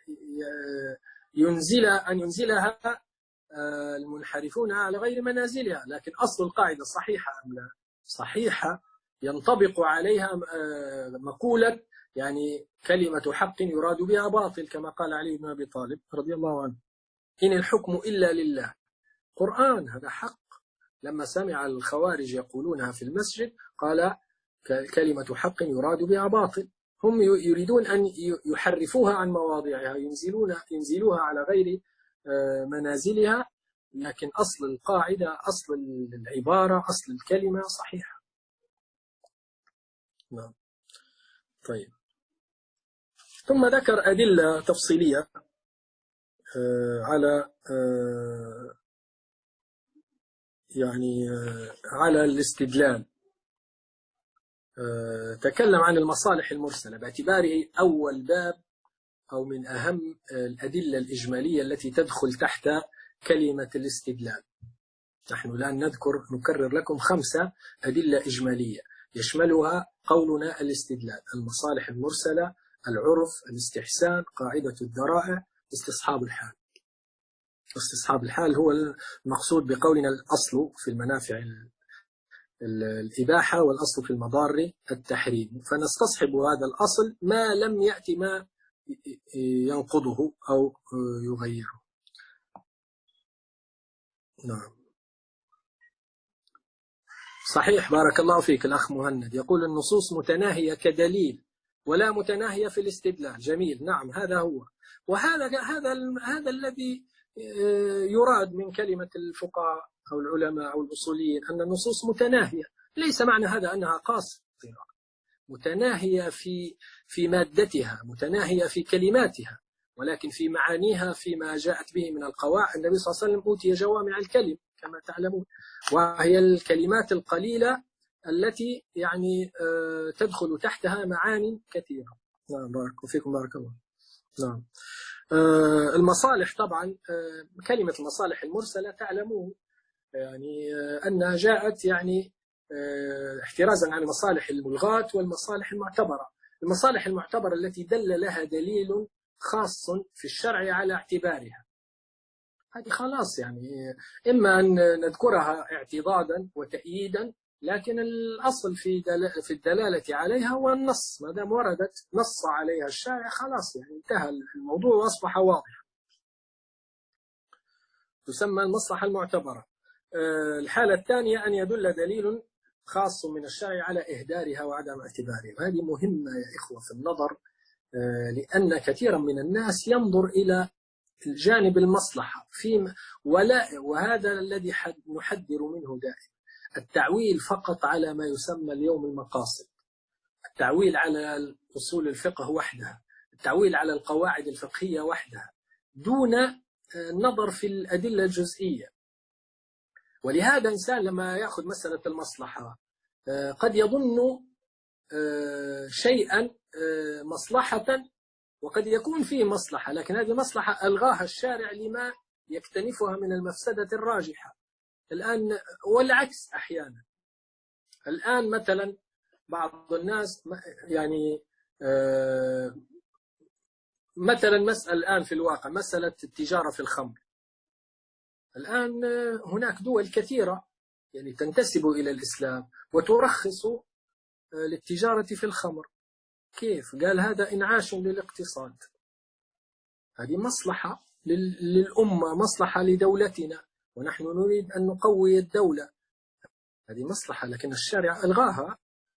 ينزل أن ينزلها المنحرفون على غير منازلها. لكن أصل القاعدة صحيحة أم لا؟ صحيحة، ينطبق عليها مقولة يعني كلمة حق يراد بها باطل، كما قال علي بن أبي طالب رضي الله عنه: إن الحكم إلا لله. قرآن هذا حق. لما سمع الخوارج يقولونها في المسجد قال كلمة حق يراد بها باطل. هم يريدون أن يحرفوها عن مواضعها، ينزلون ينزلوها على غير منازلها، لكن أصل القاعدة، أصل العبارة، أصل الكلمة صحيحة. نعم. طيب، ثم ذكر أدلة تفصيلية على يعني على الاستدلال. تكلم عن المصالح المرسلة باعتباره أول باب أو من أهم الأدلة الإجمالية التي تدخل تحت كلمة الاستدلال. نحن الآن نذكر نكرر لكم خمسة أدلة إجمالية يشملها قولنا الاستدلال: المصالح المرسلة، العرف، الاستحسان، قاعدة الذرائع، استصحاب الحال. استصحاب الحال هو المقصود بقولنا الأصل في المنافع الإباحة والأصل في المضار التحريم، فنستصحب هذا الأصل ما لم يأتي ما ينقضه أو يغيره. نعم صحيح، بارك الله فيك الأخ مهند، يقول النصوص متناهية كدليل ولا متناهية في الاستدلال. جميل، نعم هذا هو، وهذا هذا هذا الذي يراد من كلمة الفقهاء أو العلماء أو الأصوليين، أن النصوص متناهية. ليس معنى هذا أنها قاصرة، متناهية في في مادتها، متناهية في كلماتها، ولكن في معانيها فيما جاءت به من القواعد. النبي صلى الله عليه وسلم أوتي جوامع الكلم كما تعلمون، وهي الكلمات القليلة التي يعني تدخل تحتها معاني كثيرة. نعم بارك فيكم، بارك الله. نعم. المصالح طبعا، كلمة المصالح المرسلة تعلمون يعني أنها جاءت يعني احترازا عن المصالح الملغاة والمصالح المعتبرة. المصالح المعتبرة التي دل لها دليل خاص في الشرع على اعتبارها، هذه خلاص يعني إما أن نذكرها اعتضادا وتأييدا، لكن الأصل في في الدلالة عليها هو النص، ما دام وردت نص عليها الشارع خلاص يعني انتهى الموضوع وأصبح واضح. تسمى المصلحة المعتبرة. الحالة الثانية أن يدل دليل خاص من الشرع على إهدارها وعدم اعتبارها. هذه مهمة يا إخوة في النظر، لأن كثيرا من الناس ينظر إلى الجانب المصلحة في ولا وهذا الذي نحذر منه دائما، التعويل فقط على ما يسمى اليوم المقاصد، التعويل على أصول الفقه وحدها، التعويل على القواعد الفقهية وحدها، دون النظر في الأدلة الجزئية. ولهذا إنسان لما يأخذ مسألة المصلحة قد يظن شيئا مصلحة، وقد يكون فيه مصلحة، لكن هذه مصلحة ألغاها الشارع لما يكتنفها من المفسدة الراجحة. الآن والعكس أحيانا، الآن مثلا بعض الناس يعني مثلا مسألة الآن في الواقع مسألة التجارة في الخمر. الآن هناك دول كثيرة يعني تنتسب إلى الإسلام وترخص للتجارة في الخمر. كيف؟ قال هذا إنعاش للاقتصاد، هذه مصلحة للأمة، مصلحة لدولتنا، ونحن نريد أن نقوي الدولة، هذه مصلحة، لكن الشارع ألغاها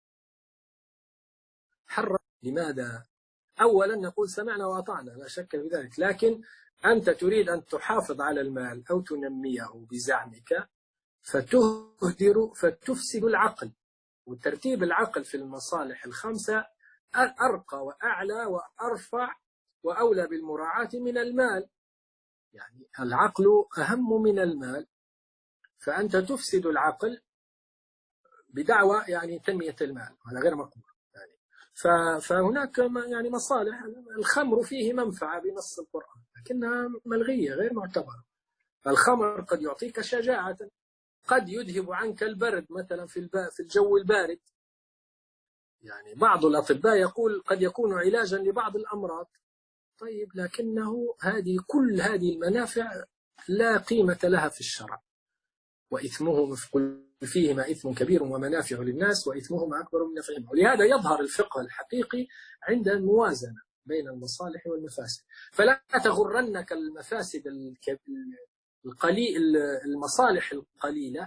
حرم. لماذا؟ أولا نقول سمعنا وأطعنا لا شك في ذلك، لكن أنت تريد أن تحافظ على المال أو تنميه بزعمك فتهدر فتفسد العقل، وترتيب العقل في المصالح الخمسة أرقى وأعلى وأرفع وأولى بالمراعاة من المال، يعني العقل أهم من المال، فأنت تفسد العقل بدعوى يعني تنمية المال، هذا غير مقبول يعني. فهناك يعني مصالح، الخمر فيه منفعة بنص القرآن لكنها ملغية غير معتبرة. الخمر قد يعطيك شجاعة، قد يذهب عنك البرد مثلا في في الجو البارد، يعني بعض الأطباء يقول قد يكون علاجا لبعض الأمراض. طيب لكنه هذه كل هذه المنافع لا قيمة لها في الشرع، وإثمه فيهما إثم كبير ومنافع للناس وإثمهما أكبر من نفعهما. ولهذا يظهر الفقه الحقيقي عند الموازنة بين المصالح والمفاسد، فلا تغرنك المفاسد القليل المصالح القليلة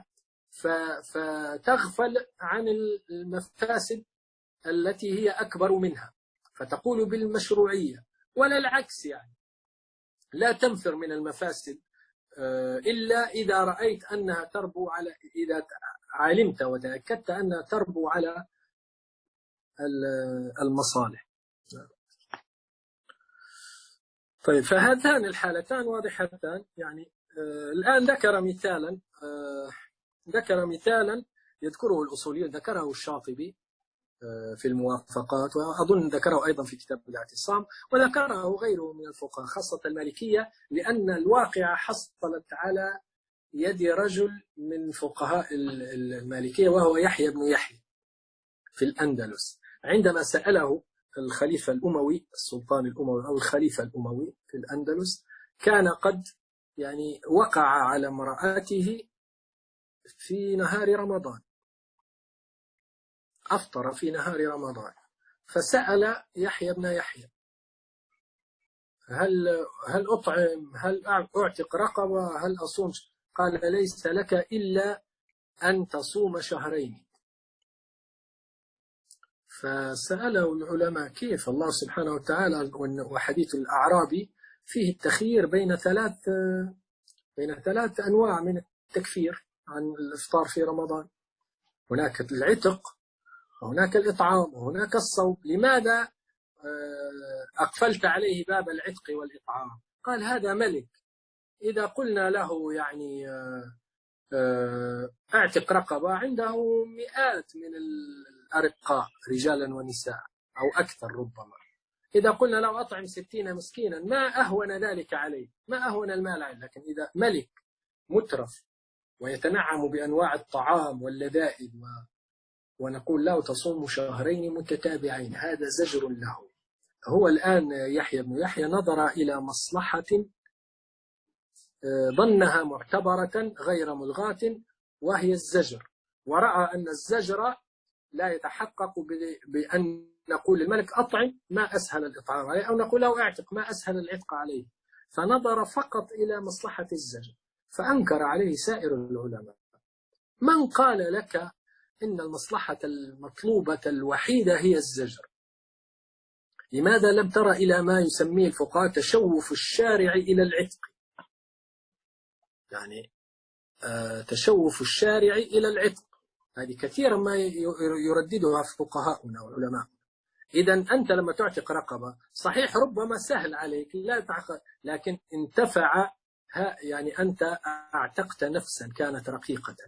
فتغفل عن المفاسد التي هي أكبر منها فتقول بالمشروعية، ولا العكس، يعني لا تنفر من المفاسد إلا إذا رأيت أنها تربو على، إذا علمت وتأكدت أنها تربو على المصالح. طيب فهاتان الحالتان واضحتان. يعني الآن ذكر مثالا ذكر مثالا يذكره الأصوليون، ذكره الشاطبي في الموافقات، وأظن ذكره أيضا في كتاب الاعتصام، وذكره غيره من الفقهاء خاصة المالكية، لأن الواقعة حصلت على يد رجل من فقهاء المالكية وهو يحيى بن يحيى في الأندلس، عندما سأله الخليفة الأموي السلطان الأموي أو الخليفة الأموي في الأندلس، كان قد يعني وقع على امرأته في نهار رمضان، أفطر في نهار رمضان، فسأل يحيى بن يحيى هل هل أطعم، هل أعتق رقبة، هل أصوم؟ قال ليس لك إلا أن تصوم شهرين. فسأله العلماء كيف؟ الله سبحانه وتعالى وحديث الأعرابي فيه التخيير بين ثلاث بين ثلاث أنواع من التكفير عن الإفطار في رمضان، هناك العتق وهناك الإطعام وهناك الصوم. لماذا أقفلت عليه باب العتق والإطعام؟ قال هذا ملك، إذا قلنا له يعني اعتق رقبة، عنده مئات من الأرقاء رجالا ونساء أو أكثر ربما. إذا قلنا له أطعم ستين مسكينا ما أهون ذلك عليه، ما أهون المال عليه. لكن إذا ملك مترف ويتنعم بأنواع الطعام واللذائذ و... ونقول له تصوم شهرين متتابعين، هذا زجر له. هو الآن يحيى بن يحيى نظر إلى مصلحة ظنها معتبرة غير ملغاة وهي الزجر، ورأى أن الزجر لا يتحقق بأن نقول للملك أطعم ما أسهل الإطعام عليه، أو نقول له اعتق ما أسهل العتق عليه. فنظر فقط إلى مصلحة الزجر، فأنكر عليه سائر العلماء. من قال لك إن المصلحة المطلوبة الوحيدة هي الزجر؟ لماذا لم ترى إلى ما يسميه الفقهاء تشوف الشارع إلى العتق؟ يعني آه تشوف الشارع إلى العتق هذه كثيرا ما يرددها فقهاؤنا والعلماء. إذا أنت لما تعتق رقبة صحيح ربما سهل عليك لا تعتق، لكن انتفع يعني أنت اعتقت نفسا كانت رقيقة.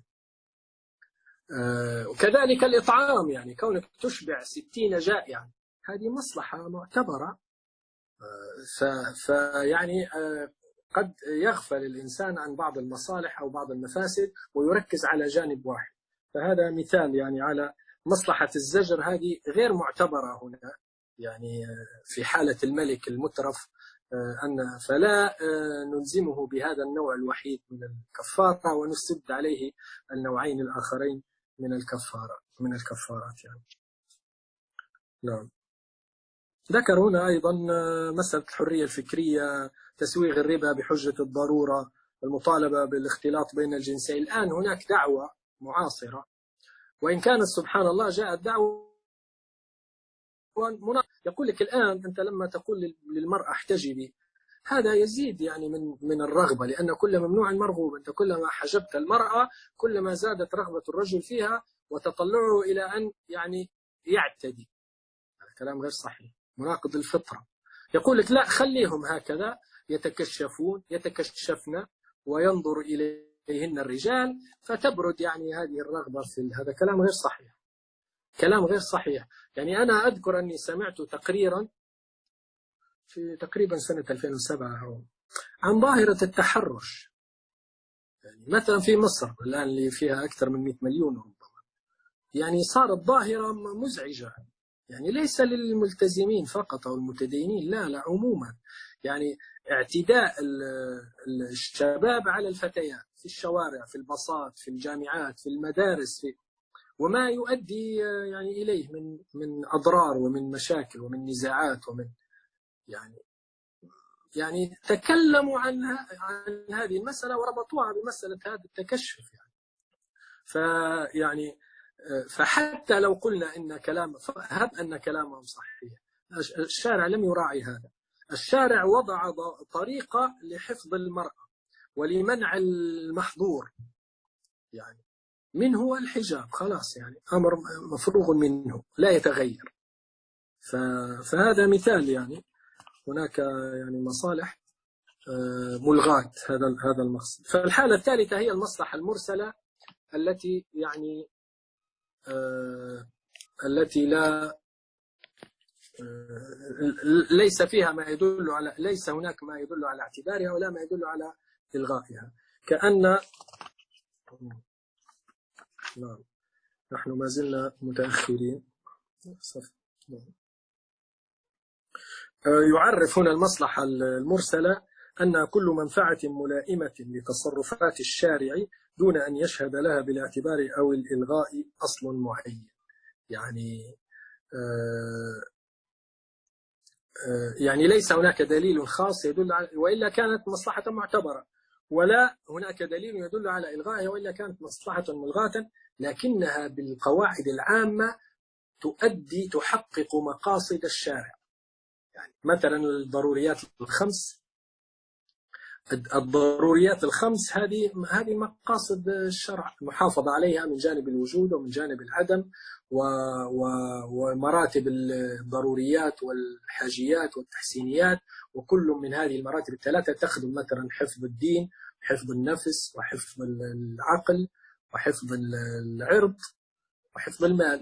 آه وكذلك الإطعام، يعني كونك تشبع ستين جائعا هذه مصلحة معتبرة. آه فيعني آه قد يغفل الإنسان عن بعض المصالح أو بعض المفاسد ويركز على جانب واحد. فهذا مثال يعني على مصلحة الزجر، هذه غير معتبرة هنا يعني في حالة الملك المترف، أن فلا نلزمه بهذا النوع الوحيد من الكفارة ونسد عليه النوعين الآخرين من الكفارة من الكفارات يعني. نعم. ذكر هنا أيضا مسألة الحرية الفكرية، تسويغ الربا بحجة الضرورة، المطالبة بالاختلاط بين الجنسين. الآن هناك دعوة معاصرة، وإن كانت سبحان الله جاءت دعوة يقول لك الآن أنت لما تقول للمرأة احتجبي هذا يزيد يعني من من الرغبة، لأن كل ممنوع مرغوب. أنت كلما حجبت المرأة كلما زادت رغبة الرجل فيها وتطلعه إلى أن يعني يعتدي. هذا كلام غير صحيح مناقض الفطرة. يقول لك لا خليهم هكذا يتكشفون يتكشفن وينظر إليهن الرجال فتبرد يعني هذه الرغبة في هذا كلام غير صحيح، كلام غير صحيح. يعني أنا أذكر أني سمعت تقريرا في تقريبا سنة ألفين وسبعة عن ظاهرة التحرش، يعني مثلا في مصر الآن اللي فيها أكثر من مئة مليون ربما، يعني صارت ظاهرة مزعجة، يعني ليس للملتزمين فقط أو المتدينين، لا لا عموما، يعني اعتداء الشباب على الفتيات في الشوارع في الباصات في الجامعات في المدارس في وما يؤدي يعني إليه من من أضرار ومن مشاكل ومن نزاعات ومن يعني يعني تكلموا عن عن هذه المسألة وربطوها بمسألة هذا التكشف يعني. فيعني فحتى لو قلنا إن كلام هب أن كلامهم صحيح، الشارع لم يراعي هذا. الشارع وضع طريقة لحفظ المرأة ولمنع المحظور، يعني من هو الحجاب خلاص، يعني أمر مفروغ منه لا يتغير. فهذا مثال، يعني هناك يعني مصالح ملغاة هذا هذا المقصد. فالحالة الثالثة هي المصلحة المرسلة التي يعني آه التي لا آه ليس فيها ما يدل على ليس هناك ما يدل على اعتبارها ولا ما يدل على إلغائها، كأن نعم نحن ما زلنا متأخرين. يعرف هنا المصلحة المرسلة أن كل منفعة ملائمة لتصرفات الشارع دون أن يشهد لها بالاعتبار أو الإلغاء أصل معين. يعني آه آه يعني ليس هناك دليل خاص يدل على، وإلا كانت مصلحة معتبرة، ولا هناك دليل يدل على إلغائها وإلا كانت مصلحة ملغاة، لكنها بالقواعد العامة تؤدي تحقق مقاصد الشارع. يعني مثلا الضروريات الخمس الضروريات الخمس هذه هذه مقاصد الشرع، المحافظة عليها من جانب الوجود ومن جانب العدم، ومراتب الضروريات والحاجيات والتحسينيات، وكل من هذه المراتب الثلاثة تخدم مثلا حفظ الدين، حفظ النفس، وحفظ العقل، وحفظ العرض، وحفظ المال.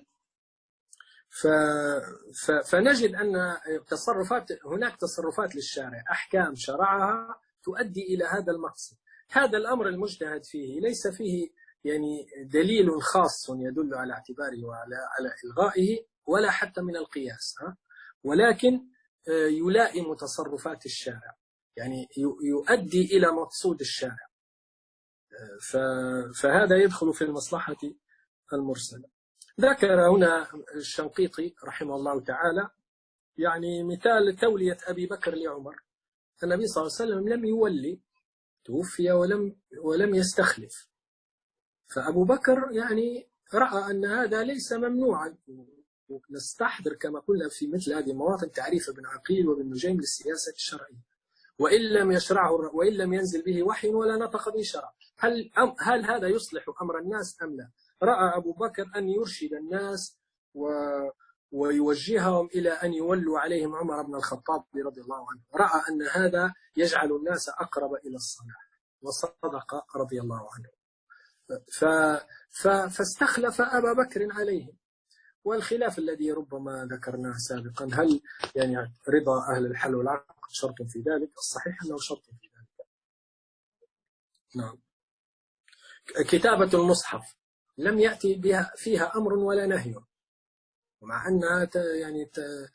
فنجد أن تصرفات هناك تصرفات للشارع، أحكام شرعها تؤدي إلى هذا المقصد. هذا الأمر المجتهد فيه ليس فيه يعني دليل خاص يدل على اعتباره وعلى على إلغائه، ولا حتى من القياس، ولكن يلائم تصرفات الشارع، يعني يؤدي إلى مقصود الشارع، فهذا يدخل في المصلحة المرسلة. ذكر هنا الشنقيطي رحمه الله تعالى يعني مثال تولية أبي بكر لعمر. النبي صلى الله عليه وسلم لم يولي، توفي ولم ولم يستخلف، فأبو بكر يعني رأى أن هذا ليس ممنوعا. نستحضر كما قلنا في مثل هذه المواطن تعريف ابن عقيل وابن نجيم للسياسة الشرعية، وإن لم يشرعه وإن لم ينزل به وحي ولا نطق به شرع. هل هل هذا يصلح أمر الناس أم لا؟ رأى أبو بكر أن يرشد الناس و ويوجههم إلى أن يولوا عليهم عمر بن الخطاب رضي الله عنه، رأى أن هذا يجعل الناس أقرب إلى الصلاح، وصدق رضي الله عنه. ف... ف... فاستخلف أبا بكر عليهم. والخلاف الذي ربما ذكرناه سابقا، هل يعني رضا أهل الحل والعقد شرط في ذلك؟ الصحيح أنه شرط في ذلك. نعم. كتابة المصحف لم يأتي بها فيها أمر ولا نهي، ومع أنها يعني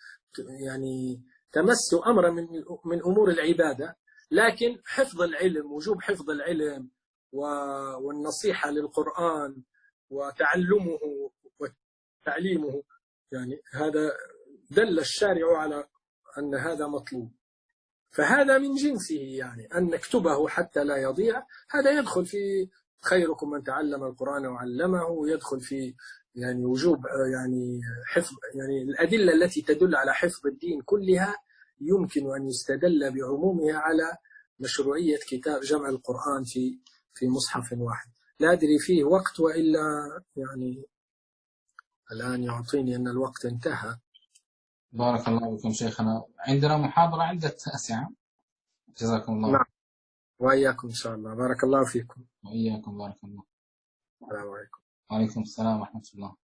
يعني تمس أمر من من أمور العبادة، لكن حفظ العلم، وجوب حفظ العلم والنصيحة للقرآن وتعلمه وتعليمه، يعني هذا دل الشارع على أن هذا مطلوب. فهذا من جنسه، يعني أن نكتبه حتى لا يضيع. هذا يدخل في خيركم من تعلم القرآن وعلمه، ويدخل في يعني وجوب يعني حفظ، يعني الأدلة التي تدل على حفظ الدين كلها يمكن أن يستدل بعمومها على مشروعية كتاب جمع القرآن في في مصحف واحد. لا أدري فيه وقت، وإلا يعني الآن يعطيني أن الوقت انتهى. بارك الله فيكم شيخنا. عندنا محاضرة عدة أسئلة. جزاكم الله. نعم، وإياكم إن شاء الله. بارك الله فيكم. وإياكم. بارك الله. السلام عليكم. وعليكم السلام ورحمة الله.